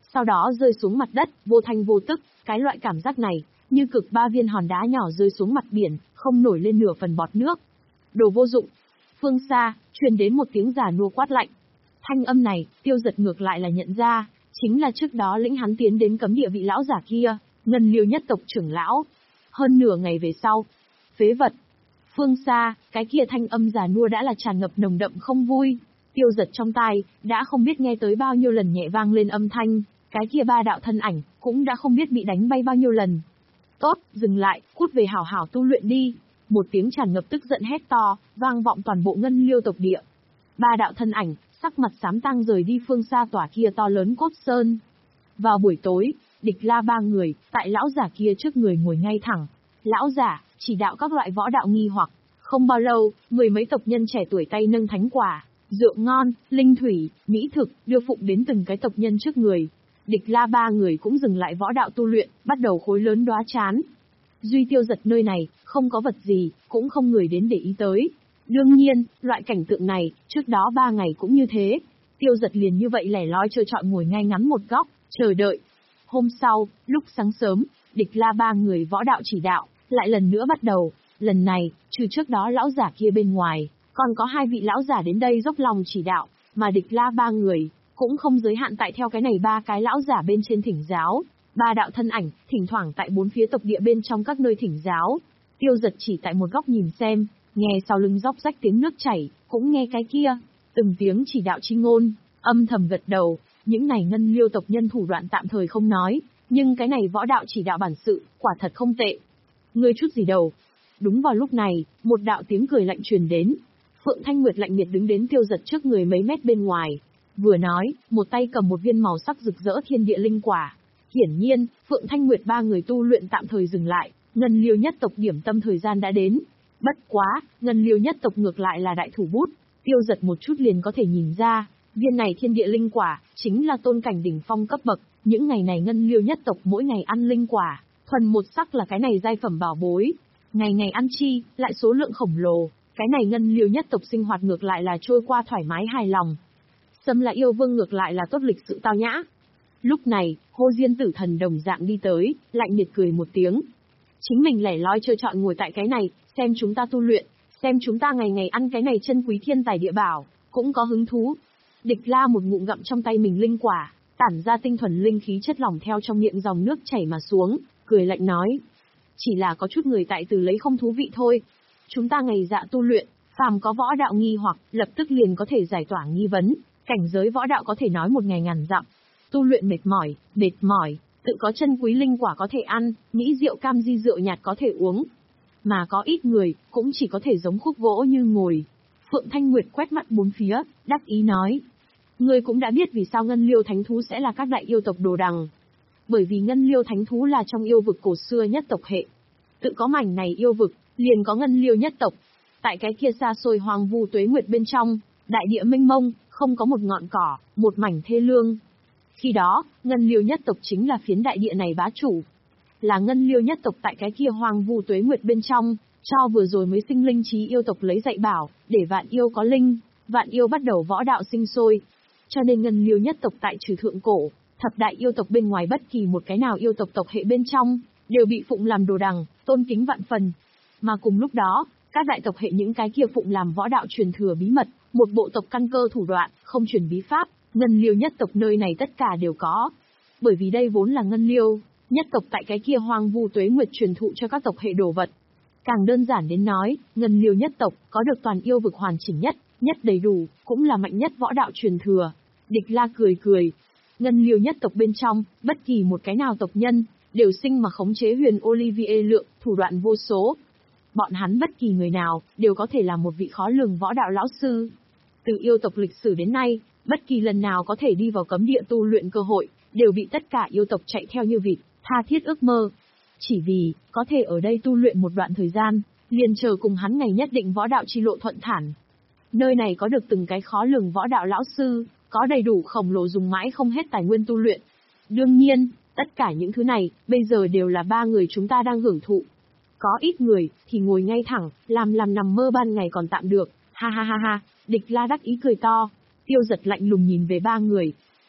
sau đó rơi xuống mặt đất, vô thanh vô tức, cái loại cảm giác này, như cực ba viên hòn đá nhỏ rơi xuống mặt biển, không nổi lên nửa phần bọt nước. Đồ vô dụng. Phương xa, truyền đến một tiếng già nua quát lạnh. Thanh âm này, Tiêu Dật ngược lại là nhận ra, chính là trước đó lĩnh hắn tiến đến cấm địa vị lão giả kia, Ngân Liêu nhất tộc trưởng lão. Hơn nửa ngày về sau, phế vật. Phương xa, cái kia thanh âm già nua đã là tràn ngập nồng đậm không vui. Tiêu Dật trong tai, đã không biết nghe tới bao nhiêu lần nhẹ vang lên âm thanh, cái kia ba đạo thân ảnh, cũng đã không biết bị đánh bay bao nhiêu lần. Tốt, dừng lại, cút về hảo hảo tu luyện đi. Một tiếng tràn ngập tức giận hét to, vang vọng toàn bộ Ngân Liêu tộc địa. Ba đạo thân ảnh, sắc mặt xám tang rời đi phương xa tỏa kia to lớn cốt sơn. Vào buổi tối, Địch La ba người, tại lão giả kia trước người ngồi ngay thẳng. Lão giả, chỉ đạo các loại võ đạo nghi hoặc. Không bao lâu, mười mấy tộc nhân trẻ tuổi tay nâng thánh quả, rượu ngon, linh thủy, mỹ thực, đưa phụng đến từng cái tộc nhân trước người. Địch La ba người cũng dừng lại võ đạo tu luyện, bắt đầu khối lớn đóa chán. Duy Tiêu Dật nơi này, không có vật gì, cũng không người đến để ý tới. Đương nhiên, loại cảnh tượng này, trước đó ba ngày cũng như thế. Tiêu Dật liền như vậy lẻ loi trơ trọi ngồi ngay ngắn một góc, chờ đợi. Hôm sau, lúc sáng sớm, Địch La ba người võ đạo chỉ đạo, lại lần nữa bắt đầu. Lần này, trừ trước đó lão giả kia bên ngoài, còn có hai vị lão giả đến đây dốc lòng chỉ đạo, mà Địch La ba người, cũng không giới hạn tại theo cái này ba cái lão giả bên trên thỉnh giáo. Ba đạo thân ảnh, thỉnh thoảng tại bốn phía tộc địa bên trong các nơi thỉnh giáo. Tiêu Dật chỉ tại một góc nhìn xem, nghe sau lưng róc rách tiếng nước chảy, cũng nghe cái kia, từng tiếng chỉ đạo chi ngôn, âm thầm gật đầu. Những này Ngân Liêu tộc nhân thủ đoạn tạm thời không nói, nhưng cái này võ đạo chỉ đạo bản sự, quả thật không tệ. Ngươi chút gì đầu? Đúng vào lúc này, một đạo tiếng cười lạnh truyền đến. Phượng Thanh Nguyệt lạnh miệt đứng đến Tiêu Dật trước người mấy mét bên ngoài, vừa nói, một tay cầm một viên màu sắc rực rỡ thiên địa linh quả. Hiển nhiên, Phượng Thanh Nguyệt ba người tu luyện tạm thời dừng lại, Ngân Liêu nhất tộc điểm tâm thời gian đã đến. Bất quá, Ngân Liêu nhất tộc ngược lại là đại thủ bút, Tiêu Dật một chút liền có thể nhìn ra, viên này thiên địa linh quả, chính là tôn cảnh đỉnh phong cấp bậc, những ngày này Ngân Liêu nhất tộc mỗi ngày ăn linh quả, thuần một sắc là cái này giai phẩm bảo bối. Ngày ngày ăn chi, lại số lượng khổng lồ, cái này Ngân Liêu nhất tộc sinh hoạt ngược lại là trôi qua thoải mái hài lòng. Sâm là yêu vương ngược lại là tốt lịch sự tao nhã. Lúc này, Hô Diên Tử Thần đồng dạng đi tới, lạnh miệt cười một tiếng. Chính mình lẻ loi trơ trọi ngồi tại cái này, xem chúng ta tu luyện, xem chúng ta ngày ngày ăn cái này chân quý thiên tài địa bảo, cũng có hứng thú. Địch La một ngụm ngậm trong tay mình linh quả, tản ra tinh thuần linh khí chất lỏng theo trong miệng dòng nước chảy mà xuống, cười lạnh nói. Chỉ là có chút người tại từ lấy không thú vị thôi. Chúng ta ngày dạ tu luyện, phàm có võ đạo nghi hoặc, lập tức liền có thể giải tỏa nghi vấn, cảnh giới võ đạo có thể nói một ngày ngàn dặm. Tu luyện mệt mỏi, mệt mỏi, tự có chân quý linh quả có thể ăn, mỹ rượu cam di rượu nhạt có thể uống. Mà có ít người, cũng chỉ có thể giống khúc gỗ như ngồi. Phượng Thanh Nguyệt quét mắt bốn phía, đắc ý nói. Ngươi cũng đã biết vì sao Ngân Liêu Thánh Thú sẽ là các đại yêu tộc đồ đằng. Bởi vì Ngân Liêu Thánh Thú là trong yêu vực cổ xưa nhất tộc hệ. Tự có mảnh này yêu vực, liền có Ngân Liêu nhất tộc. Tại cái kia xa xôi hoang vu tuế nguyệt bên trong, đại địa mênh mông, không có một ngọn cỏ, một mảnh thê lương. Khi đó, Ngân Liêu nhất tộc chính là phiến đại địa này bá chủ. Là Ngân Liêu nhất tộc tại cái kia hoang vu tuế nguyệt bên trong, cho vừa rồi mới sinh linh trí yêu tộc lấy dạy bảo, để vạn yêu có linh, vạn yêu bắt đầu võ đạo sinh sôi. Cho nên Ngân Liêu nhất tộc tại trừ thượng cổ, thập đại yêu tộc bên ngoài bất kỳ một cái nào yêu tộc tộc hệ bên trong, đều bị phụng làm đồ đằng, tôn kính vạn phần. Mà cùng lúc đó, các đại tộc hệ những cái kia phụng làm võ đạo truyền thừa bí mật, một bộ tộc căn cơ thủ đoạn, không truyền bí pháp, Ngân Liêu nhất tộc nơi này tất cả đều có. Bởi vì đây vốn là Ngân Liêu nhất tộc tại cái kia hoang vu tuế nguyệt truyền thụ cho các tộc hệ đồ vật. Càng đơn giản đến nói, Ngân Liêu nhất tộc có được toàn yêu vực hoàn chỉnh nhất, nhất đầy đủ, cũng là mạnh nhất võ đạo truyền thừa. Địch La cười cười. Ngân Liêu nhất tộc bên trong, bất kỳ một cái nào tộc nhân, đều sinh mà khống chế Huyền Olivier Lượng, thủ đoạn vô số. Bọn hắn bất kỳ người nào, đều có thể là một vị khó lường võ đạo lão sư. Từ yêu tộc lịch sử đến nay, bất kỳ lần nào có thể đi vào cấm địa tu luyện cơ hội, đều bị tất cả yêu tộc chạy theo như vịt, tha thiết ước mơ. Chỉ vì, có thể ở đây tu luyện một đoạn thời gian, liền chờ cùng hắn ngày nhất định võ đạo chi lộ thuận thản. Nơi này có được từng cái khó lường võ đạo lão sư, có đầy đủ khổng lồ dùng mãi không hết tài nguyên tu luyện. Đương nhiên, tất cả những thứ này, bây giờ đều là ba người chúng ta đang hưởng thụ. Có ít người, thì ngồi ngay thẳng, làm làm nằm mơ ban ngày còn tạm được, ha ha ha ha, Địch La đắc ý cười to. Tiêu Dật lạnh lùng nhìn về ba người.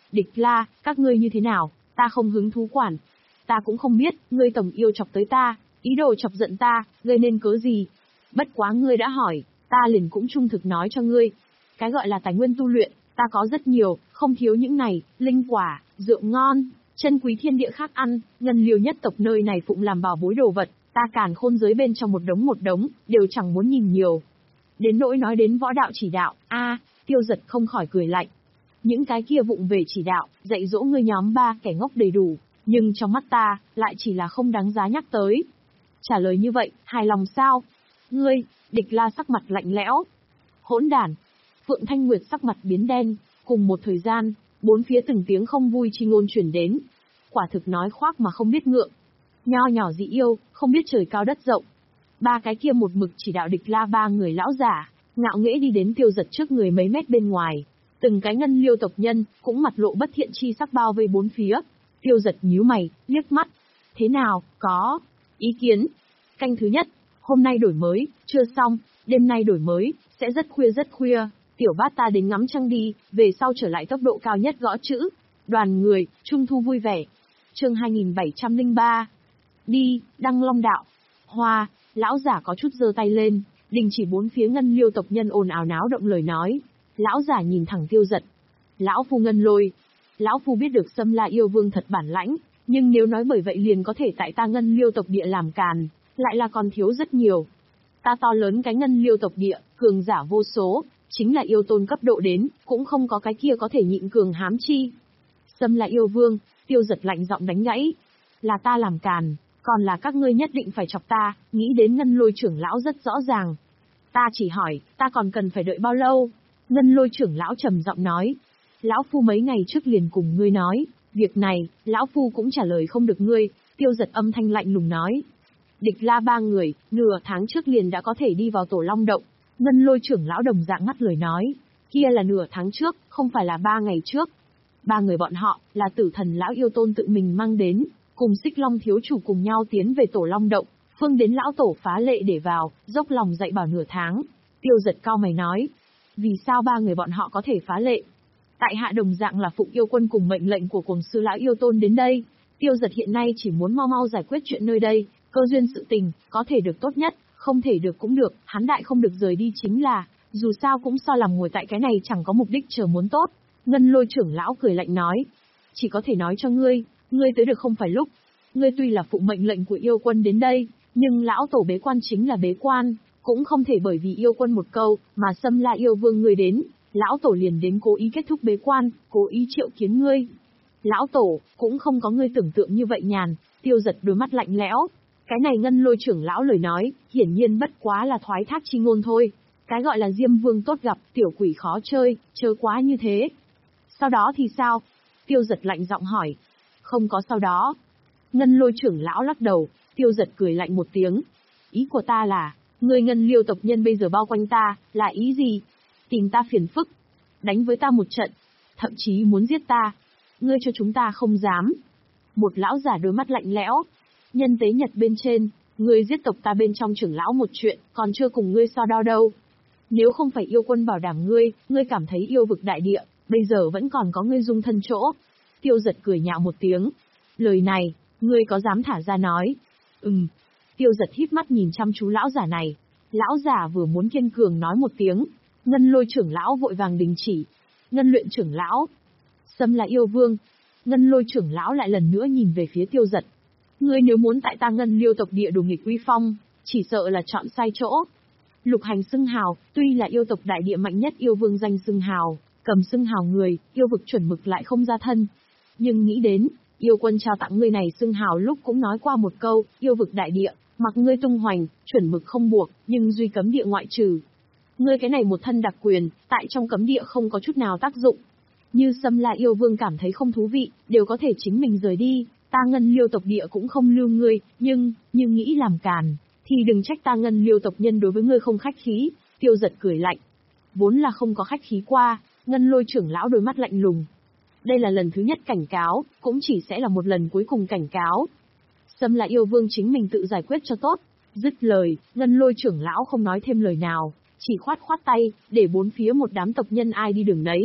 Địch La, các ngươi như thế nào, ta không hứng thú quản. Ta cũng không biết, ngươi tổng yêu chọc tới ta, ý đồ chọc giận ta, gây nên cớ gì. Bất quá ngươi đã hỏi, ta liền cũng trung thực nói cho ngươi. Cái gọi là tài nguyên tu luyện, ta có rất nhiều, không thiếu những này, linh quả, rượu ngon, chân quý thiên địa khác ăn, ngân liêu nhất tộc nơi này phụng làm bảo bối đồ vật, ta càn khôn giới bên trong một đống một đống, đều chẳng muốn nhìn nhiều. Đến nỗi nói đến võ đạo chỉ đạo, a, Tiêu Giật không khỏi cười lạnh. Những cái kia vụng về chỉ đạo, dạy dỗ ngươi nhóm ba kẻ ngốc đầy đủ, nhưng trong mắt ta, lại chỉ là không đáng giá nhắc tới. Trả lời như vậy, hài lòng sao? Ngươi, Địch La sắc mặt lạnh lẽo. Hỗn đản. Phượng Thanh Nguyệt sắc mặt biến đen, cùng một thời gian, bốn phía từng tiếng không vui chi ngôn truyền đến. Quả thực nói khoác mà không biết ngượng. Nho nhỏ dị yêu, không biết trời cao đất rộng. Ba cái kia một mực chỉ đạo Địch La ba người lão giả, ngạo nghễ đi đến Tiêu Giật trước người mấy mét bên ngoài. Từng cái ngân liêu tộc nhân, cũng mặt lộ bất thiện chi sắc bao vây bốn phía. Tiêu Giật nhíu mày, liếc mắt. Thế nào, có ý kiến? Canh thứ nhất, hôm nay đổi mới, chưa xong, đêm nay đổi mới, sẽ rất khuya rất khuya. Tiểu bát ta đến ngắm trăng đi, về sau trở lại tốc độ cao nhất gõ chữ. Đoàn người, trung thu vui vẻ. Chương hai nghìn bảy trăm lẻ ba. Đi, Đăng Long đạo. Hoa, lão giả có chút giơ tay lên, đình chỉ bốn phía ngân liêu tộc nhân ồn ào náo động lời nói. Lão giả nhìn thẳng Tiêu Giật. Lão phu ngân lôi. Lão phu biết được Sâm La yêu vương thật bản lãnh, nhưng nếu nói bởi vậy liền có thể tại ta ngân liêu tộc địa làm càn, lại là còn thiếu rất nhiều. Ta to lớn cái ngân liêu tộc địa, cường giả vô số, chính là yêu tôn cấp độ đến, cũng không có cái kia có thể nhịn cường hám chi. Sâm La yêu vương, Tiêu Giật lạnh giọng đánh gãy. Là ta làm càn, còn là các ngươi nhất định phải chọc ta, nghĩ đến ngân lôi trưởng lão rất rõ ràng. Ta chỉ hỏi, ta còn cần phải đợi bao lâu? Ngân lôi trưởng lão trầm giọng nói. Lão phu mấy ngày trước liền cùng ngươi nói, việc này, lão phu cũng trả lời không được ngươi. Tiêu Giật âm thanh lạnh lùng nói. Địch La ba người, nửa tháng trước liền đã có thể đi vào Tổ Long Động. Ngân lôi trưởng lão đồng dạng ngắt lời nói. Kia là nửa tháng trước, không phải là ba ngày trước. Ba người bọn họ, là tử thần lão yêu tôn tự mình mang đến, cùng Xích Long thiếu chủ cùng nhau tiến về Tổ Long Động, phương đến lão tổ phá lệ để vào, dốc lòng dạy bảo nửa tháng. Tiêu Giật cao mày nói. Vì sao ba người bọn họ có thể phá lệ? Tại hạ đồng dạng là phụng yêu quân cùng mệnh lệnh của cuồng sư lão yêu tôn đến đây. Tiêu Giật hiện nay chỉ muốn mau mau giải quyết chuyện nơi đây, cơ duyên sự tình, có thể được tốt nhất, không thể được cũng được, hắn đại không được rời đi chính là, dù sao cũng so làm ngồi tại cái này chẳng có mục đích chờ muốn tốt. Ngân lôi trưởng lão cười lạnh nói. Chỉ có thể nói cho ngươi, ngươi tới được không phải lúc. Ngươi tuy là phụng mệnh lệnh của yêu quân đến đây, nhưng lão tổ bế quan chính là bế quan, cũng không thể bởi vì yêu quân một câu, mà Sâm La yêu vương ngươi đến, lão tổ liền đến cố ý kết thúc bế quan, cố ý triệu kiến ngươi. Lão tổ, cũng không có ngươi tưởng tượng như vậy nhàn. Tiêu Giật đôi mắt lạnh lẽo. Cái này ngân lôi trưởng lão lời nói, hiển nhiên bất quá là thoái thác chi ngôn thôi. Cái gọi là Diêm Vương tốt gặp, tiểu quỷ khó chơi, chớ quá như thế. Sau đó thì sao? Tiêu Giật lạnh giọng hỏi. Không có sau đó. Ngân lôi trưởng lão lắc đầu. Tiêu Giật cười lạnh một tiếng. Ý của ta là, người ngân liêu tộc nhân bây giờ bao quanh ta, là ý gì? Tìm ta phiền phức, đánh với ta một trận, thậm chí muốn giết ta. Ngươi cho chúng ta không dám. Một lão giả đôi mắt lạnh lẽo. Nhân tế nhật bên trên, ngươi giết tộc ta bên trong trưởng lão một chuyện, còn chưa cùng ngươi so đo đâu. Nếu không phải yêu quân bảo đảm ngươi, ngươi cảm thấy yêu vực đại địa, bây giờ vẫn còn có ngươi dung thân chỗ. Tiêu Giật cười nhạo một tiếng. Lời này, ngươi có dám thả ra nói? Ừm. Tiêu Giật híp mắt nhìn chăm chú lão giả này. Lão giả vừa muốn kiên cường nói một tiếng, Ngân lôi trưởng lão vội vàng đình chỉ. Ngân luyện trưởng lão. Sâm là yêu vương. Ngân lôi trưởng lão lại lần nữa nhìn về phía Tiêu Giật. Ngươi nếu muốn tại ta ngân liêu tộc địa đồ nghịch uy phong, chỉ sợ là chọn sai chỗ. Lục hành xưng hào, tuy là yêu tộc đại địa mạnh nhất yêu vương danh xưng hào, cầm xưng hào người, yêu vực chuẩn mực lại không ra thân. Nhưng nghĩ đến, yêu quân trao tặng ngươi này xưng hào lúc cũng nói qua một câu, yêu vực đại địa, mặc ngươi tung hoành, chuẩn mực không buộc, nhưng duy cấm địa ngoại trừ. Ngươi cái này một thân đặc quyền, tại trong cấm địa không có chút nào tác dụng. Như Sâm La yêu vương cảm thấy không thú vị, đều có thể chính mình rời đi, ta ngân liêu tộc địa cũng không lưu ngươi, nhưng, nhưng nghĩ làm càn, thì đừng trách ta ngân liêu tộc nhân đối với ngươi không khách khí. Tiêu Giật cười lạnh. Vốn là không có khách khí qua, ngân lôi trưởng lão đôi mắt lạnh lùng. Đây là lần thứ nhất cảnh cáo, cũng chỉ sẽ là một lần cuối cùng cảnh cáo. Sâm La yêu vương chính mình tự giải quyết cho tốt. Dứt lời, ngân lôi trưởng lão không nói thêm lời nào, chỉ khoát khoát tay, để bốn phía một đám tộc nhân ai đi đường nấy.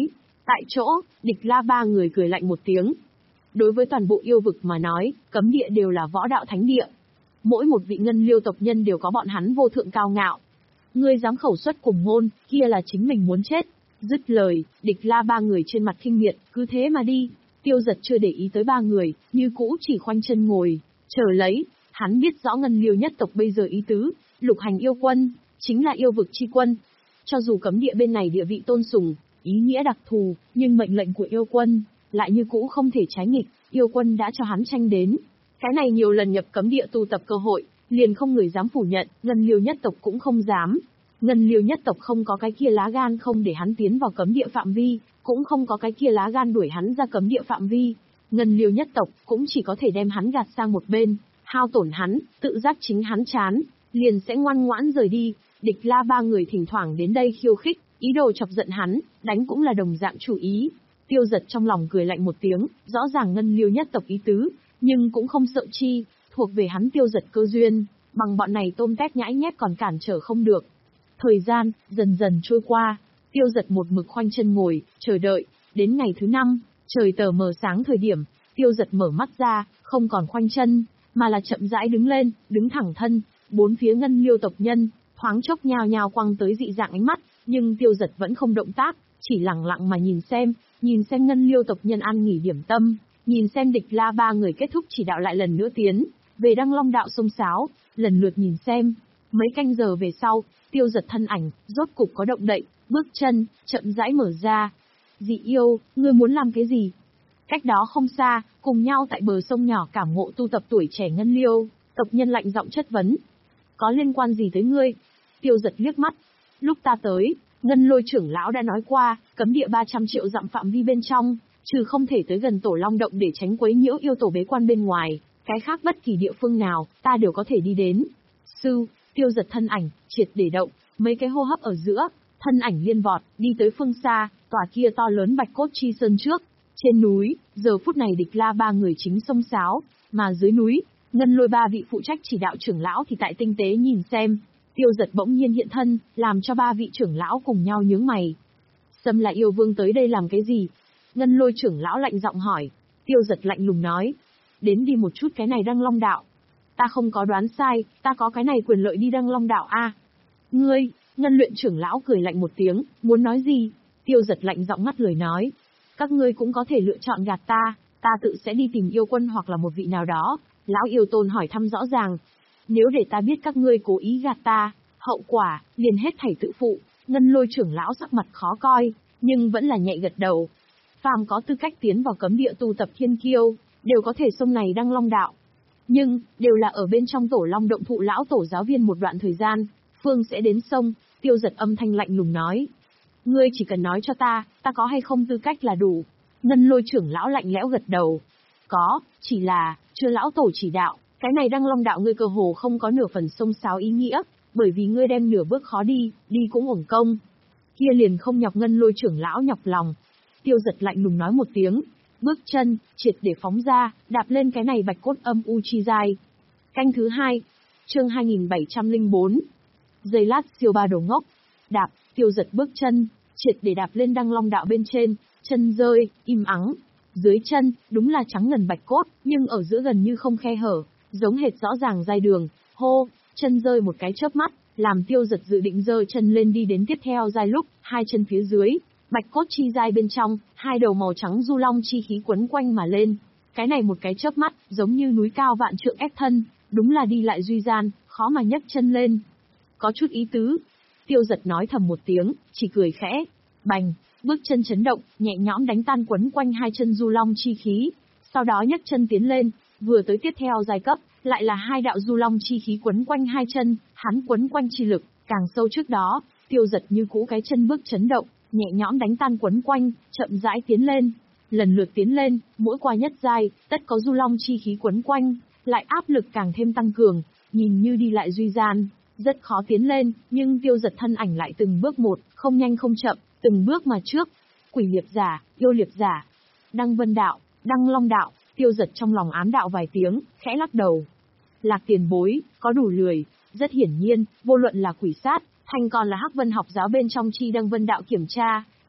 Tại chỗ, Địch La ba người cười lạnh một tiếng. Đối với toàn bộ yêu vực mà nói, cấm địa đều là võ đạo thánh địa. Mỗi một vị ngân liêu tộc nhân đều có bọn hắn vô thượng cao ngạo. Ngươi dám khẩu xuất cùng ngôn, kia là chính mình muốn chết. Dứt lời, Địch La ba người trên mặt kinh miệt, cứ thế mà đi. Tiêu Giật chưa để ý tới ba người, như cũ chỉ khoanh chân ngồi, chờ lấy. Hắn biết rõ ngân liêu nhất tộc bây giờ ý tứ, lục hành yêu quân, chính là yêu vực chi quân. Cho dù cấm địa bên này địa vị tôn sùng, ý nghĩa đặc thù, nhưng mệnh lệnh của yêu quân, lại như cũ không thể trái nghịch, yêu quân đã cho hắn tranh đến. Cái này nhiều lần nhập cấm địa tu tập cơ hội, liền không người dám phủ nhận, ngân liêu nhất tộc cũng không dám. Ngân liêu nhất tộc không có cái kia lá gan không để hắn tiến vào cấm địa phạm vi, cũng không có cái kia lá gan đuổi hắn ra cấm địa phạm vi. Ngân liêu nhất tộc cũng chỉ có thể đem hắn gạt sang một bên, hao tổn hắn, tự giác chính hắn chán, liền sẽ ngoan ngoãn rời đi. Địch La ba người thỉnh thoảng đến đây khiêu khích, ý đồ chọc giận hắn, đánh cũng là đồng dạng chủ ý. Tiêu Giật trong lòng cười lạnh một tiếng, rõ ràng ngân liêu nhất tộc ý tứ, nhưng cũng không sợ chi, thuộc về hắn Tiêu Giật cơ duyên, bằng bọn này tôm tép nhãi nhép còn cản trở không được. Thời gian, dần dần trôi qua, Tiêu Giật một mực khoanh chân ngồi, chờ đợi, đến ngày thứ năm, trời tờ mờ sáng thời điểm, Tiêu Giật mở mắt ra, không còn khoanh chân, mà là chậm rãi đứng lên, đứng thẳng thân, bốn phía ngân liêu tộc nhân, thoáng chốc nhào nhào quăng tới dị dạng ánh mắt, nhưng Tiêu Giật vẫn không động tác, chỉ lặng lặng mà nhìn xem, nhìn xem ngân liêu tộc nhân ăn nghỉ điểm tâm, nhìn xem Địch La ba người kết thúc chỉ đạo lại lần nữa tiến về Đăng Long đạo sông sáo, lần lượt nhìn xem. Mấy canh giờ về sau, Tiêu Giật thân ảnh rốt cục có động đậy, bước chân chậm rãi mở ra. Dị yêu, ngươi muốn làm cái gì? Cách đó không xa, cùng nhau tại bờ sông nhỏ cảm ngộ tu tập tuổi trẻ ngân liêu, tộc nhân lạnh giọng chất vấn. Có liên quan gì tới ngươi? Tiêu Giật liếc mắt. Lúc ta tới, Ngân Lôi trưởng lão đã nói qua, cấm địa ba trăm triệu dặm phạm vi bên trong, trừ không thể tới gần Tổ Long động để tránh quấy nhiễu yêu tổ bế quan bên ngoài, cái khác bất kỳ địa phương nào, ta đều có thể đi đến. Sư, Tiêu Giật thân ảnh triệt để động, mấy cái hô hấp ở giữa, thân ảnh liên vọt, đi tới phương xa, tòa kia to lớn Bạch Cốt Chi Sơn trước. Trên núi, giờ phút này Địch La ba người chính xông xáo, mà dưới núi, Ngân Lôi ba vị phụ trách chỉ đạo trưởng lão thì tại tinh tế nhìn xem. Tiêu Giật bỗng nhiên hiện thân, làm cho ba vị trưởng lão cùng nhau nhướng mày. Sâm là yêu vương tới đây làm cái gì? Ngân Lôi trưởng lão lạnh giọng hỏi. Tiêu Giật lạnh lùng nói. Đến đi một chút cái này Đăng Long đạo. Ta không có đoán sai, ta có cái này quyền lợi đi Đăng Long đạo a. À? Ngươi, Ngân luyện trưởng lão cười lạnh một tiếng, muốn nói gì? Tiêu Giật lạnh giọng ngắt lời nói. Các ngươi cũng có thể lựa chọn gạt ta, ta tự sẽ đi tìm yêu quân hoặc là một vị nào đó. Lão yêu tôn hỏi thăm rõ ràng. Nếu để ta biết các ngươi cố ý gạt ta, hậu quả, liền hết thảy tự phụ. Ngân Lôi trưởng lão sắc mặt khó coi, nhưng vẫn là nhẹ gật đầu. Phàm có tư cách tiến vào cấm địa tu tập thiên kiêu, đều có thể xông này Đăng Long đạo. Nhưng, đều là ở bên trong Tổ Long động thụ lão tổ giáo viên một đoạn thời gian, phương sẽ đến sông. Tiêu Giật âm thanh lạnh lùng nói. Ngươi chỉ cần nói cho ta, ta có hay không tư cách là đủ. Ngân Lôi trưởng lão lạnh lẽo gật đầu. Có, chỉ là, chưa lão tổ chỉ đạo, cái này Đăng Long đạo ngươi cơ hồ không có nửa phần xông xáo ý nghĩa, bởi vì ngươi đem nửa bước khó đi, đi cũng uổng công. Kia liền không nhọc Ngân Lôi trưởng lão nhọc lòng. Tiêu Giật lạnh lùng nói một tiếng, bước chân, triệt để phóng ra, đạp lên cái này Bạch Cốt âm u chi giai. Canh thứ hai, chương hai nghìn bảy trăm lẻ bốn. Giây lát siêu ba đồ ngốc, đạp, Tiêu Giật bước chân, triệt để đạp lên Đăng Long đạo bên trên, chân rơi, im ắng. Dưới chân, đúng là trắng ngần bạch cốt, nhưng ở giữa gần như không khe hở, giống hệt rõ ràng giai đường. Hô, chân rơi một cái chớp mắt, làm Tiêu Giật dự định giơ chân lên đi đến tiếp theo giai lúc, hai chân phía dưới, bạch cốt chi giai bên trong, hai đầu màu trắng du long chi khí quấn quanh mà lên. Cái này một cái chớp mắt, giống như núi cao vạn trượng ép thân, đúng là đi lại duy gian, khó mà nhấc chân lên. Có chút ý tứ. Tiêu Giật nói thầm một tiếng, chỉ cười khẽ. Bành, bước chân chấn động, nhẹ nhõm đánh tan quấn quanh hai chân du long chi khí. Sau đó nhấc chân tiến lên, vừa tới tiếp theo giai cấp, lại là hai đạo du long chi khí quấn quanh hai chân, hắn quấn quanh chi lực, càng sâu trước đó. Tiêu Giật như cũ cái chân bước chấn động, nhẹ nhõm đánh tan quấn quanh, chậm rãi tiến lên. Lần lượt tiến lên, mỗi qua nhất giai, tất có du long chi khí quấn quanh, lại áp lực càng thêm tăng cường, nhìn như đi lại duy gian, rất khó tiến lên, nhưng Tiêu Giật thân ảnh lại từng bước một, không nhanh không chậm, từng bước mà trước. Quỷ liệp giả, yêu liệp giả, Đăng Vân đạo, Đăng Long đạo. Tiêu Giật trong lòng ám đạo vài tiếng, khẽ lắc đầu. Lạc tiền bối, có đủ lười. Rất hiển nhiên, vô luận là quỷ sát, thành còn là Hắc Vân học giáo bên trong chi Đăng Vân đạo kiểm tra,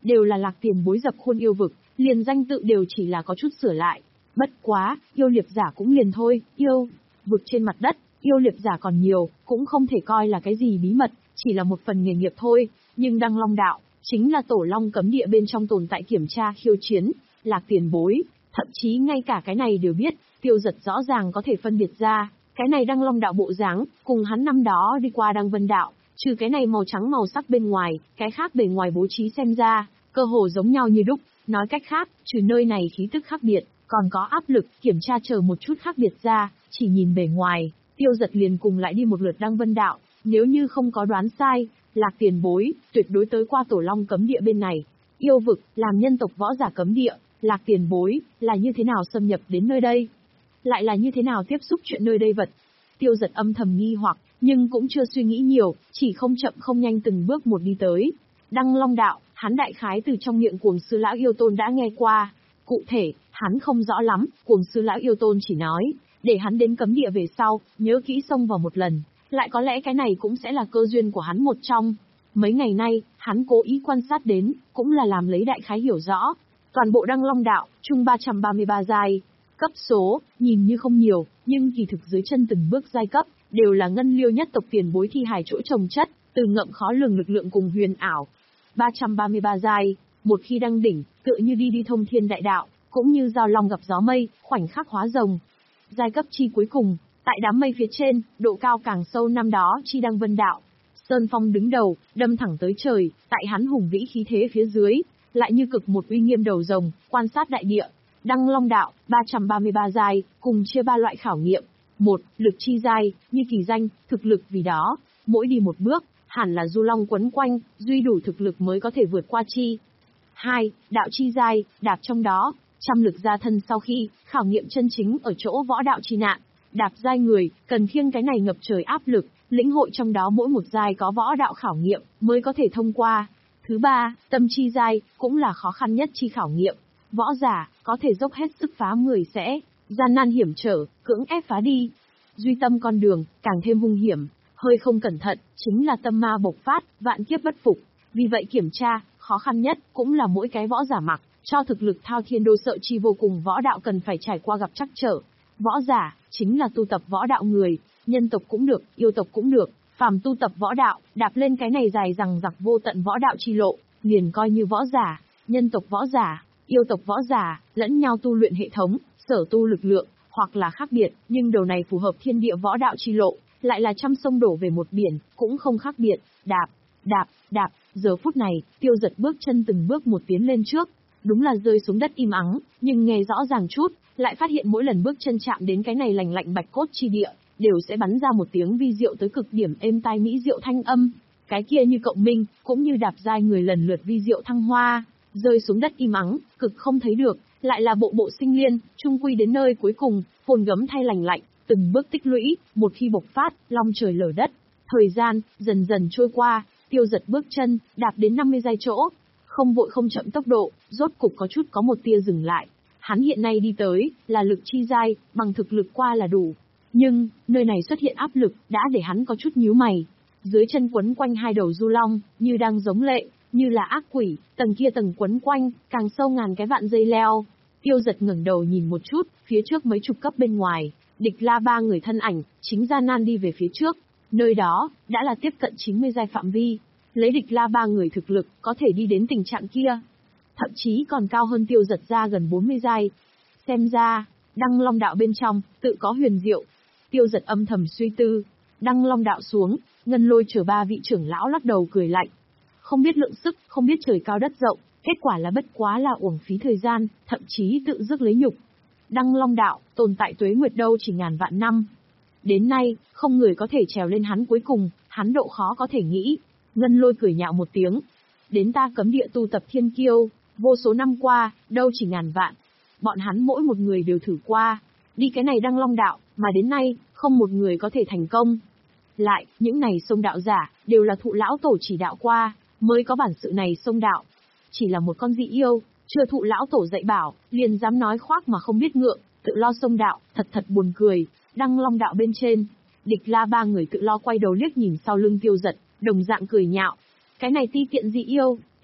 đều là Lạc Tiền Bối dập khuôn yêu vực, liền danh tự đều chỉ là có chút sửa lại. Bất quá, yêu liệp giả cũng liền thôi, yêu vực trên mặt đất, yêu liệp giả còn nhiều, cũng không thể coi là cái gì bí mật, chỉ là một phần nghề nghiệp thôi, nhưng Đăng Long đạo, chính là tổ long cấm địa bên trong tồn tại kiểm tra khiêu chiến, Lạc Tiền Bối, thậm chí ngay cả cái này đều biết, Tiêu Giật rõ ràng có thể phân biệt ra, cái này Đăng Long đạo bộ dáng, cùng hắn năm đó đi qua Đăng Vân đạo, trừ cái này màu trắng màu sắc bên ngoài, cái khác bề ngoài bố trí xem ra, cơ hồ giống nhau như đúc, nói cách khác, trừ nơi này khí tức khác biệt, còn có áp lực, kiểm tra chờ một chút khác biệt ra, chỉ nhìn bề ngoài, Tiêu Giật liền cùng lại đi một lượt Đăng Vân đạo, nếu như không có đoán sai, Lạc Tiền Bối, tuyệt đối tới qua tổ long cấm địa bên này. Yêu vực, làm nhân tộc võ giả cấm địa, Lạc Tiền Bối, là như thế nào xâm nhập đến nơi đây? Lại là như thế nào tiếp xúc chuyện nơi đây vật? Tiêu Giật âm thầm nghi hoặc, nhưng cũng chưa suy nghĩ nhiều, chỉ không chậm không nhanh từng bước một đi tới. Đăng Long đạo, hắn đại khái từ trong miệng Cuồng Sư Lão Yêu Tôn đã nghe qua. Cụ thể, hắn không rõ lắm, Cuồng Sư Lão Yêu Tôn chỉ nói, để hắn đến cấm địa về sau, nhớ kỹ xông vào một lần. Lại có lẽ cái này cũng sẽ là cơ duyên của hắn một trong. Mấy ngày nay, hắn cố ý quan sát đến, cũng là làm lấy đại khái hiểu rõ. Toàn bộ Đăng Long đạo, chung ba trăm ba mươi ba giai. Cấp số, nhìn như không nhiều, nhưng kỳ thực dưới chân từng bước giai cấp, đều là ngân liêu nhất tộc tiền bối thi hài chỗ trồng chất, từ ngậm khó lường lực lượng cùng huyền ảo. ba trăm ba mươi ba giai, một khi đăng đỉnh, tựa như đi đi thông thiên đại đạo, cũng như giao long gặp gió mây, khoảnh khắc hóa rồng. Giai cấp chi cuối cùng, tại đám mây phía trên, độ cao càng sâu năm đó chi Đăng Vân đạo. Sơn Phong đứng đầu, đâm thẳng tới trời, tại hắn hùng vĩ khí thế phía dưới, lại như cực một uy nghiêm đầu rồng, quan sát đại địa. Đăng Long đạo, ba trăm ba mươi ba giai, cùng chia ba loại khảo nghiệm. Một, lực chi giai, như kỳ danh, thực lực vì đó, mỗi đi một bước, hẳn là du long quấn quanh, duy đủ thực lực mới có thể vượt qua chi. Hai, đạo chi giai, đạp trong đó, trăm lực gia thân sau khi, khảo nghiệm chân chính ở chỗ võ đạo chi nạn. Đạp giai người, cần khiêng cái này ngập trời áp lực, lĩnh hội trong đó mỗi một giai có võ đạo khảo nghiệm, mới có thể thông qua. Thứ ba, tâm chi giai, cũng là khó khăn nhất chi khảo nghiệm. Võ giả, có thể dốc hết sức phá người sẽ, gian nan hiểm trở, cưỡng ép phá đi. Duy tâm con đường, càng thêm hung hiểm, hơi không cẩn thận, chính là tâm ma bộc phát, vạn kiếp bất phục. Vì vậy kiểm tra, khó khăn nhất, cũng là mỗi cái võ giả mặc, cho thực lực thao thiên đô sợ chi vô cùng võ đạo cần phải trải qua gặp trắc trở. Võ giả, chính là tu tập võ đạo người, nhân tộc cũng được, yêu tộc cũng được, phàm tu tập võ đạo, đạp lên cái này dài rằng giặc vô tận võ đạo chi lộ, liền coi như võ giả, nhân tộc võ giả, yêu tộc võ giả, lẫn nhau tu luyện hệ thống, sở tu lực lượng, hoặc là khác biệt, nhưng đầu này phù hợp thiên địa võ đạo chi lộ, lại là trăm sông đổ về một biển, cũng không khác biệt, đạp, đạp, đạp, giờ phút này, Tiêu Giật bước chân từng bước một tiến lên trước, đúng là rơi xuống đất im ắng, nhưng nghe rõ ràng chút, lại phát hiện mỗi lần bước chân chạm đến cái này lành lạnh bạch cốt chi địa, đều sẽ bắn ra một tiếng vi diệu tới cực điểm êm tai mỹ diệu thanh âm. Cái kia như cộng minh, cũng như đạp giai người lần lượt vi diệu thăng hoa, rơi xuống đất im ắng, cực không thấy được, lại là bộ bộ sinh liên, chung quy đến nơi cuối cùng, hồn gấm thay lành lạnh, từng bước tích lũy, một khi bộc phát, long trời lở đất. Thời gian dần dần trôi qua, Tiêu Giật bước chân đạp đến năm mươi giai chỗ, không vội không chậm tốc độ, rốt cục có chút có một tia dừng lại. Hắn hiện nay đi tới, là lực chi giai, bằng thực lực qua là đủ. Nhưng, nơi này xuất hiện áp lực, đã để hắn có chút nhíu mày. Dưới chân quấn quanh hai đầu du long, như đang giống lệ, như là ác quỷ, tầng kia tầng quấn quanh, càng sâu ngàn cái vạn dây leo. Tiêu Giật ngẩng đầu nhìn một chút, phía trước mấy chục cấp bên ngoài, địch la ba người thân ảnh, chính gian nan đi về phía trước. Nơi đó, đã là tiếp cận chín mươi giai phạm vi. Lấy địch la ba người thực lực, có thể đi đến tình trạng kia. Thậm chí còn cao hơn Tiêu Giật ra gần bốn mươi giai. Xem ra, Đăng Long đạo bên trong, tự có huyền diệu. Tiêu Giật âm thầm suy tư. Đăng Long đạo xuống, Ngân Lôi chở ba vị trưởng lão lắc đầu cười lạnh. Không biết lượng sức, không biết trời cao đất rộng, kết quả là bất quá là uổng phí thời gian, thậm chí tự dứt lấy nhục. Đăng Long đạo, tồn tại tuế nguyệt đâu chỉ ngàn vạn năm. Đến nay, không người có thể trèo lên hắn cuối cùng, hắn độ khó có thể nghĩ. Ngân Lôi cười nhạo một tiếng. Đến ta cấm địa tu tập thiên kiêu, vô số năm qua, đâu chỉ ngàn vạn. Bọn hắn mỗi một người đều thử qua, đi cái này Đăng Long đạo, mà đến nay, không một người có thể thành công. Lại, những này sông đạo giả, đều là thụ lão tổ chỉ đạo qua, mới có bản sự này sông đạo. Chỉ là một con dị yêu, chưa thụ lão tổ dạy bảo, liền dám nói khoác mà không biết ngượng, tự lo sông đạo, thật thật buồn cười. Đăng Long đạo bên trên, địch la ba người tự lo quay đầu liếc nhìn sau lưng Tiêu Giật, đồng dạng cười nhạo. Cái này ti tiện dị yêu,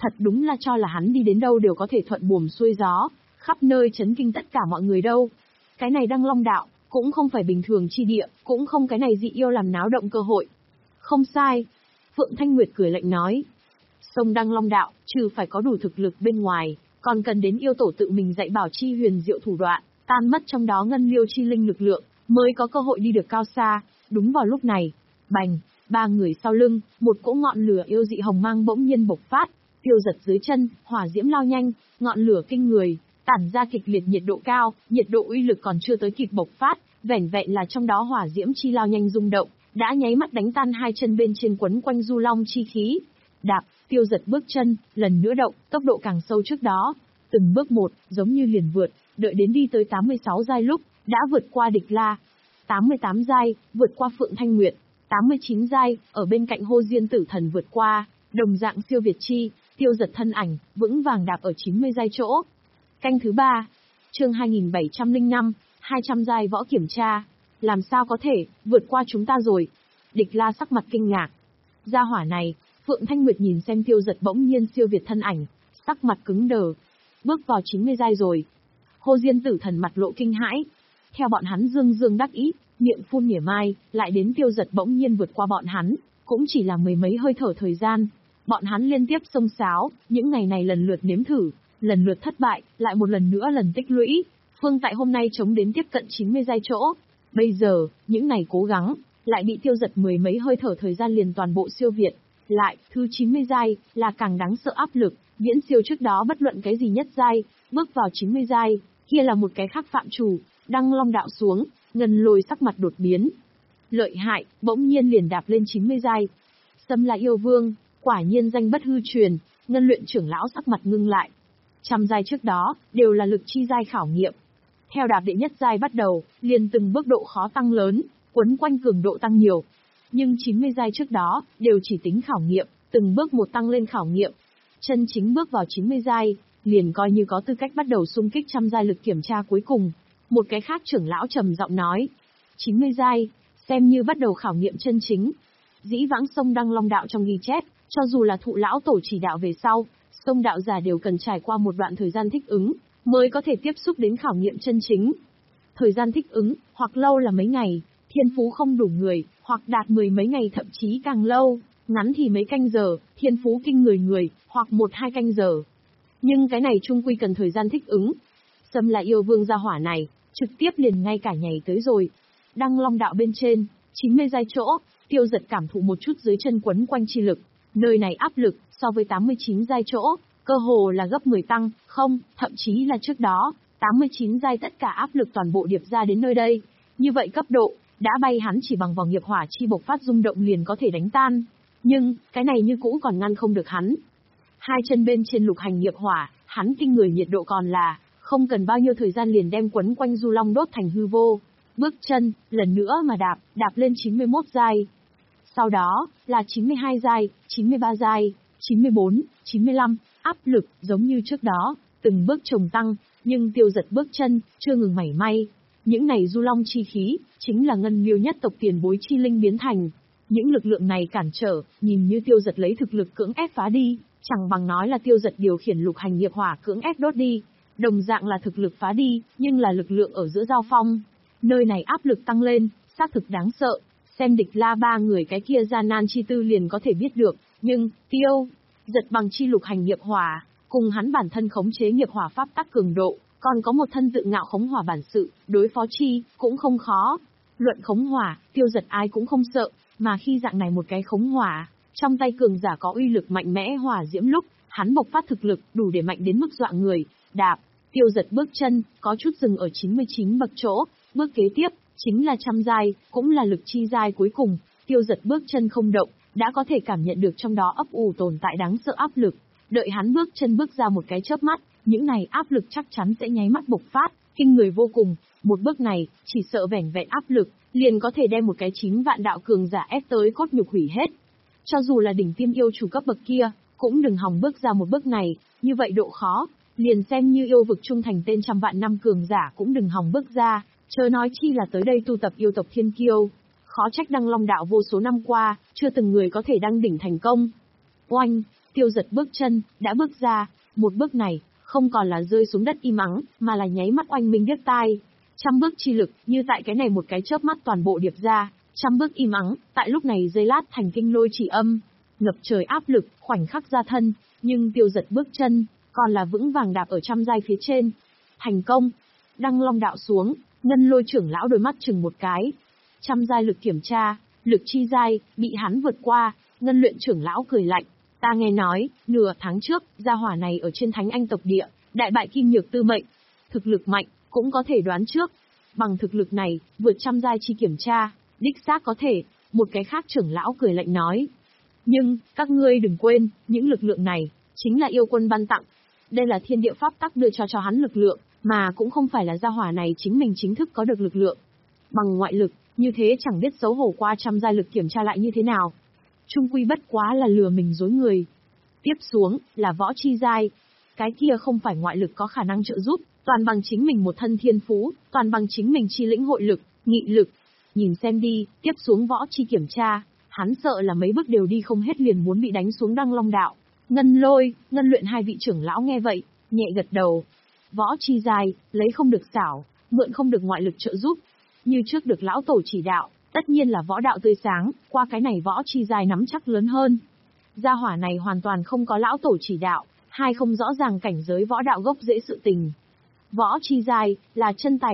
Thật đúng là cho là hắn đi đến đâu đều có thể thuận buồm xuôi gió, khắp nơi chấn kinh tất cả mọi người đâu. Cái này Đăng Long đạo, cũng không phải bình thường chi địa, cũng không cái này dị yêu làm náo động cơ hội. Không sai. Phượng Thanh Nguyệt cười lạnh nói. Sông Đăng Long đạo, trừ phải có đủ thực lực bên ngoài, còn cần đến yêu tổ tự mình dạy bảo chi huyền diệu thủ đoạn, tan mất trong đó ngân liêu chi linh lực lượng, mới có cơ hội đi được cao xa. Đúng vào lúc này, bành, ba người sau lưng, một cỗ ngọn lửa yêu dị hồng mang bỗng nhiên bộc phát, tiêu giật dưới chân, hỏa diễm lao nhanh, ngọn lửa kinh người, tản ra kịch liệt nhiệt độ cao, nhiệt độ uy lực còn chưa tới kịp bộc phát, vẻn vẹn là trong đó hỏa diễm chi lao nhanh rung động, đã nháy mắt đánh tan hai chân bên trên quấn quanh du long chi khí. Đạp, tiêu giật bước chân, lần nữa động, tốc độ càng sâu trước đó, từng bước một, giống như liền vượt, đợi đến đi tới tám mươi sáu giai lúc, đã vượt qua Địch La. tám mươi tám giai, vượt qua Phượng Thanh Nguyệt. tám mươi chín giai, ở bên cạnh Hô Diên Tử Thần vượt qua, đồng dạng siêu việt chi, tiêu giật thân ảnh, vững vàng đạp ở chín mươi giai chỗ. Canh thứ ba, chương hai nghìn bảy trăm lẻ năm, hai trăm giai võ kiểm tra. Làm sao có thể, vượt qua chúng ta rồi. Địch La sắc mặt kinh ngạc. Gia hỏa này, Phượng Thanh Nguyệt nhìn xem tiêu giật bỗng nhiên siêu việt thân ảnh, sắc mặt cứng đờ. Bước vào chín mươi giai rồi. Hô Diên Tử Thần mặt lộ kinh hãi. Theo bọn hắn dương dương đắc ý, miệng phun mỉa mai, lại đến tiêu giật bỗng nhiên vượt qua bọn hắn, cũng chỉ là mười mấy hơi thở thời gian. Bọn hắn liên tiếp xông xáo, những ngày này lần lượt nếm thử, lần lượt thất bại, lại một lần nữa lần tích lũy, phương tại hôm nay chống đến tiếp cận chín mươi giai chỗ. Bây giờ, những ngày cố gắng, lại bị tiêu giật mười mấy hơi thở thời gian liền toàn bộ siêu việt. Lại, thứ chín mươi giai, là càng đáng sợ áp lực, viễn siêu trước đó bất luận cái gì nhất giai, bước vào chín mươi giai, kia là một cái khác phạm chủ, Đăng Long đạo xuống, Ngân Lôi sắc mặt đột biến. Lợi hại, bỗng nhiên liền đạp lên chín mươi giai. Sâm là yêu vương, quả nhiên danh bất hư truyền, Ngân Luyện trưởng lão sắc mặt ngưng lại. Trăm giai trước đó, đều là lực chi giai khảo nghiệm. Theo đạp đệ nhất giai bắt đầu, liền từng bước độ khó tăng lớn, quấn quanh cường độ tăng nhiều. Nhưng chín mươi giai trước đó, đều chỉ tính khảo nghiệm, từng bước một tăng lên khảo nghiệm. Chân chính bước vào chín mươi giai, liền coi như có tư cách bắt đầu xung kích trăm giai lực kiểm tra cuối cùng. Một cái khác trưởng lão trầm giọng nói, chín mươi giai, xem như bắt đầu khảo nghiệm chân chính. Dĩ vãng sông Đăng Long đạo trong ghi chép, cho dù là thụ lão tổ chỉ đạo về sau, sông đạo giả đều cần trải qua một đoạn thời gian thích ứng, mới có thể tiếp xúc đến khảo nghiệm chân chính. Thời gian thích ứng, hoặc lâu là mấy ngày, thiên phú không đủ người, hoặc đạt mười mấy ngày thậm chí càng lâu, ngắn thì mấy canh giờ, thiên phú kinh người người, hoặc một hai canh giờ. Nhưng cái này chung quy cần thời gian thích ứng. Sâm là yêu vương gia hỏa này, trực tiếp liền ngay cả nhảy tới rồi. Đăng Long đạo bên trên, chín mươi giai chỗ, tiêu giật cảm thụ một chút dưới chân quấn quanh chi lực. Nơi này áp lực, so với tám mươi chín giai chỗ, cơ hồ là gấp mười tăng, không, thậm chí là trước đó, tám mươi chín giai tất cả áp lực toàn bộ điệp ra đến nơi đây. Như vậy cấp độ, đã bay hắn chỉ bằng vòng nghiệp hỏa chi bộc phát rung động liền có thể đánh tan. Nhưng, cái này như cũ còn ngăn không được hắn. Hai chân bên trên lục hành nghiệp hỏa, hắn kinh người nhiệt độ còn là, không cần bao nhiêu thời gian liền đem quấn quanh du long đốt thành hư vô. Bước chân, lần nữa mà đạp, đạp lên chín mươi mốt giai. Sau đó, là chín mươi hai giai, chín mươi ba giai, chín mươi bốn, chín mươi lăm, áp lực, giống như trước đó, từng bước chồng tăng, nhưng tiêu giật bước chân, chưa ngừng mảy may. Những này du long chi khí, chính là ngân liêu nhất tộc tiền bối chi linh biến thành. Những lực lượng này cản trở, nhìn như tiêu giật lấy thực lực cưỡng ép phá đi, chẳng bằng nói là tiêu giật điều khiển lục hành nghiệp hỏa cưỡng ép đốt đi. Đồng dạng là thực lực phá đi, nhưng là lực lượng ở giữa giao phong. Nơi này áp lực tăng lên, xác thực đáng sợ. Xem Địch La ba người cái kia gian nan chi tư liền có thể biết được. Nhưng, tiêu, giật bằng chi lục hành nghiệp hỏa, cùng hắn bản thân khống chế nghiệp hỏa pháp tắc cường độ, còn có một thân tự ngạo khống hỏa bản sự, đối phó chi, cũng không khó. Luận khống hỏa, tiêu giật ai cũng không sợ, mà khi dạng này một cái khống hỏa, trong tay cường giả có uy lực mạnh mẽ hỏa diễm lúc, hắn bộc phát thực lực đủ để mạnh đến mức dọa người. Đạp, tiêu giật bước chân, có chút dừng ở chín mươi chín bậc chỗ, bước kế tiếp, chính là trăm giai, cũng là lực chi giai cuối cùng, tiêu giật bước chân không động, đã có thể cảm nhận được trong đó ấp ủ tồn tại đáng sợ áp lực. Đợi hắn bước chân bước ra một cái chớp mắt, những này áp lực chắc chắn sẽ nháy mắt bộc phát, kinh người vô cùng. Một bước này, chỉ sợ vẻn vẹn áp lực, liền có thể đem một cái chín vạn đạo cường giả ép tới cốt nhục hủy hết. Cho dù là đỉnh tiêm yêu chủ cấp bậc kia, cũng đừng hòng bước ra một bước này, như vậy độ khó, liền xem như yêu vực trung thành tên trăm vạn năm cường giả cũng đừng hòng bước ra, chớ nói chi là tới đây tu tập yêu tộc thiên kiêu. Khó trách Đăng Long đạo vô số năm qua, chưa từng người có thể đăng đỉnh thành công. Oanh, Tiêu Giật bước chân, đã bước ra, một bước này, không còn là rơi xuống đất im ắng, mà là nháy mắt oanh minh điếc tai. Trăm bước chi lực, như tại cái này một cái chớp mắt toàn bộ điệp ra, trăm bước im ắng, tại lúc này giây lát thành kinh lôi chỉ âm, ngập trời áp lực, khoảnh khắc ra thân, nhưng Tiêu Giật bước chân, còn là vững vàng đạp ở trăm giai phía trên. Thành công! Đăng long đạo xuống, Ngân Lôi trưởng lão đôi mắt chừng một cái. Trăm giai lực kiểm tra, lực chi giai, bị hắn vượt qua, Ngân Luyện trưởng lão cười lạnh. Ta nghe nói, nửa tháng trước, gia hỏa này ở trên Thánh Anh tộc địa, đại bại Kim Nhược Tư Mệnh. Thực lực mạnh, cũng có thể đoán trước. Bằng thực lực này, vượt trăm giai chi kiểm tra, đích xác có thể, một cái khác trưởng lão cười lạnh nói. Nhưng, các ngươi đừng quên, những lực lượng này, chính là yêu quân ban tặng. Đây là thiên địa pháp tắc đưa cho cho hắn lực lượng, mà cũng không phải là gia hỏa này chính mình chính thức có được lực lượng. Bằng ngoại lực, như thế chẳng biết xấu hổ qua trăm giai lực kiểm tra lại như thế nào. Trung quy bất quá là lừa mình dối người. Tiếp xuống, là võ chi giai. Cái kia không phải ngoại lực có khả năng trợ giúp, toàn bằng chính mình một thân thiên phú, toàn bằng chính mình chi lĩnh hội lực, nghị lực. Nhìn xem đi, tiếp xuống võ chi kiểm tra, hắn sợ là mấy bước đều đi không hết liền muốn bị đánh xuống Đăng Long đạo. Ngân Lôi, Ngân Luyện hai vị trưởng lão nghe vậy, nhẹ gật đầu. Võ chi giai, lấy không được xảo, mượn không được ngoại lực trợ giúp. Như trước được lão tổ chỉ đạo, tất nhiên là võ đạo tươi sáng, qua cái này võ chi giai nắm chắc lớn hơn. Gia hỏa này hoàn toàn không có lão tổ chỉ đạo, hai không rõ ràng cảnh giới võ đạo gốc rễ sự tình. Võ chi giai, là chân tài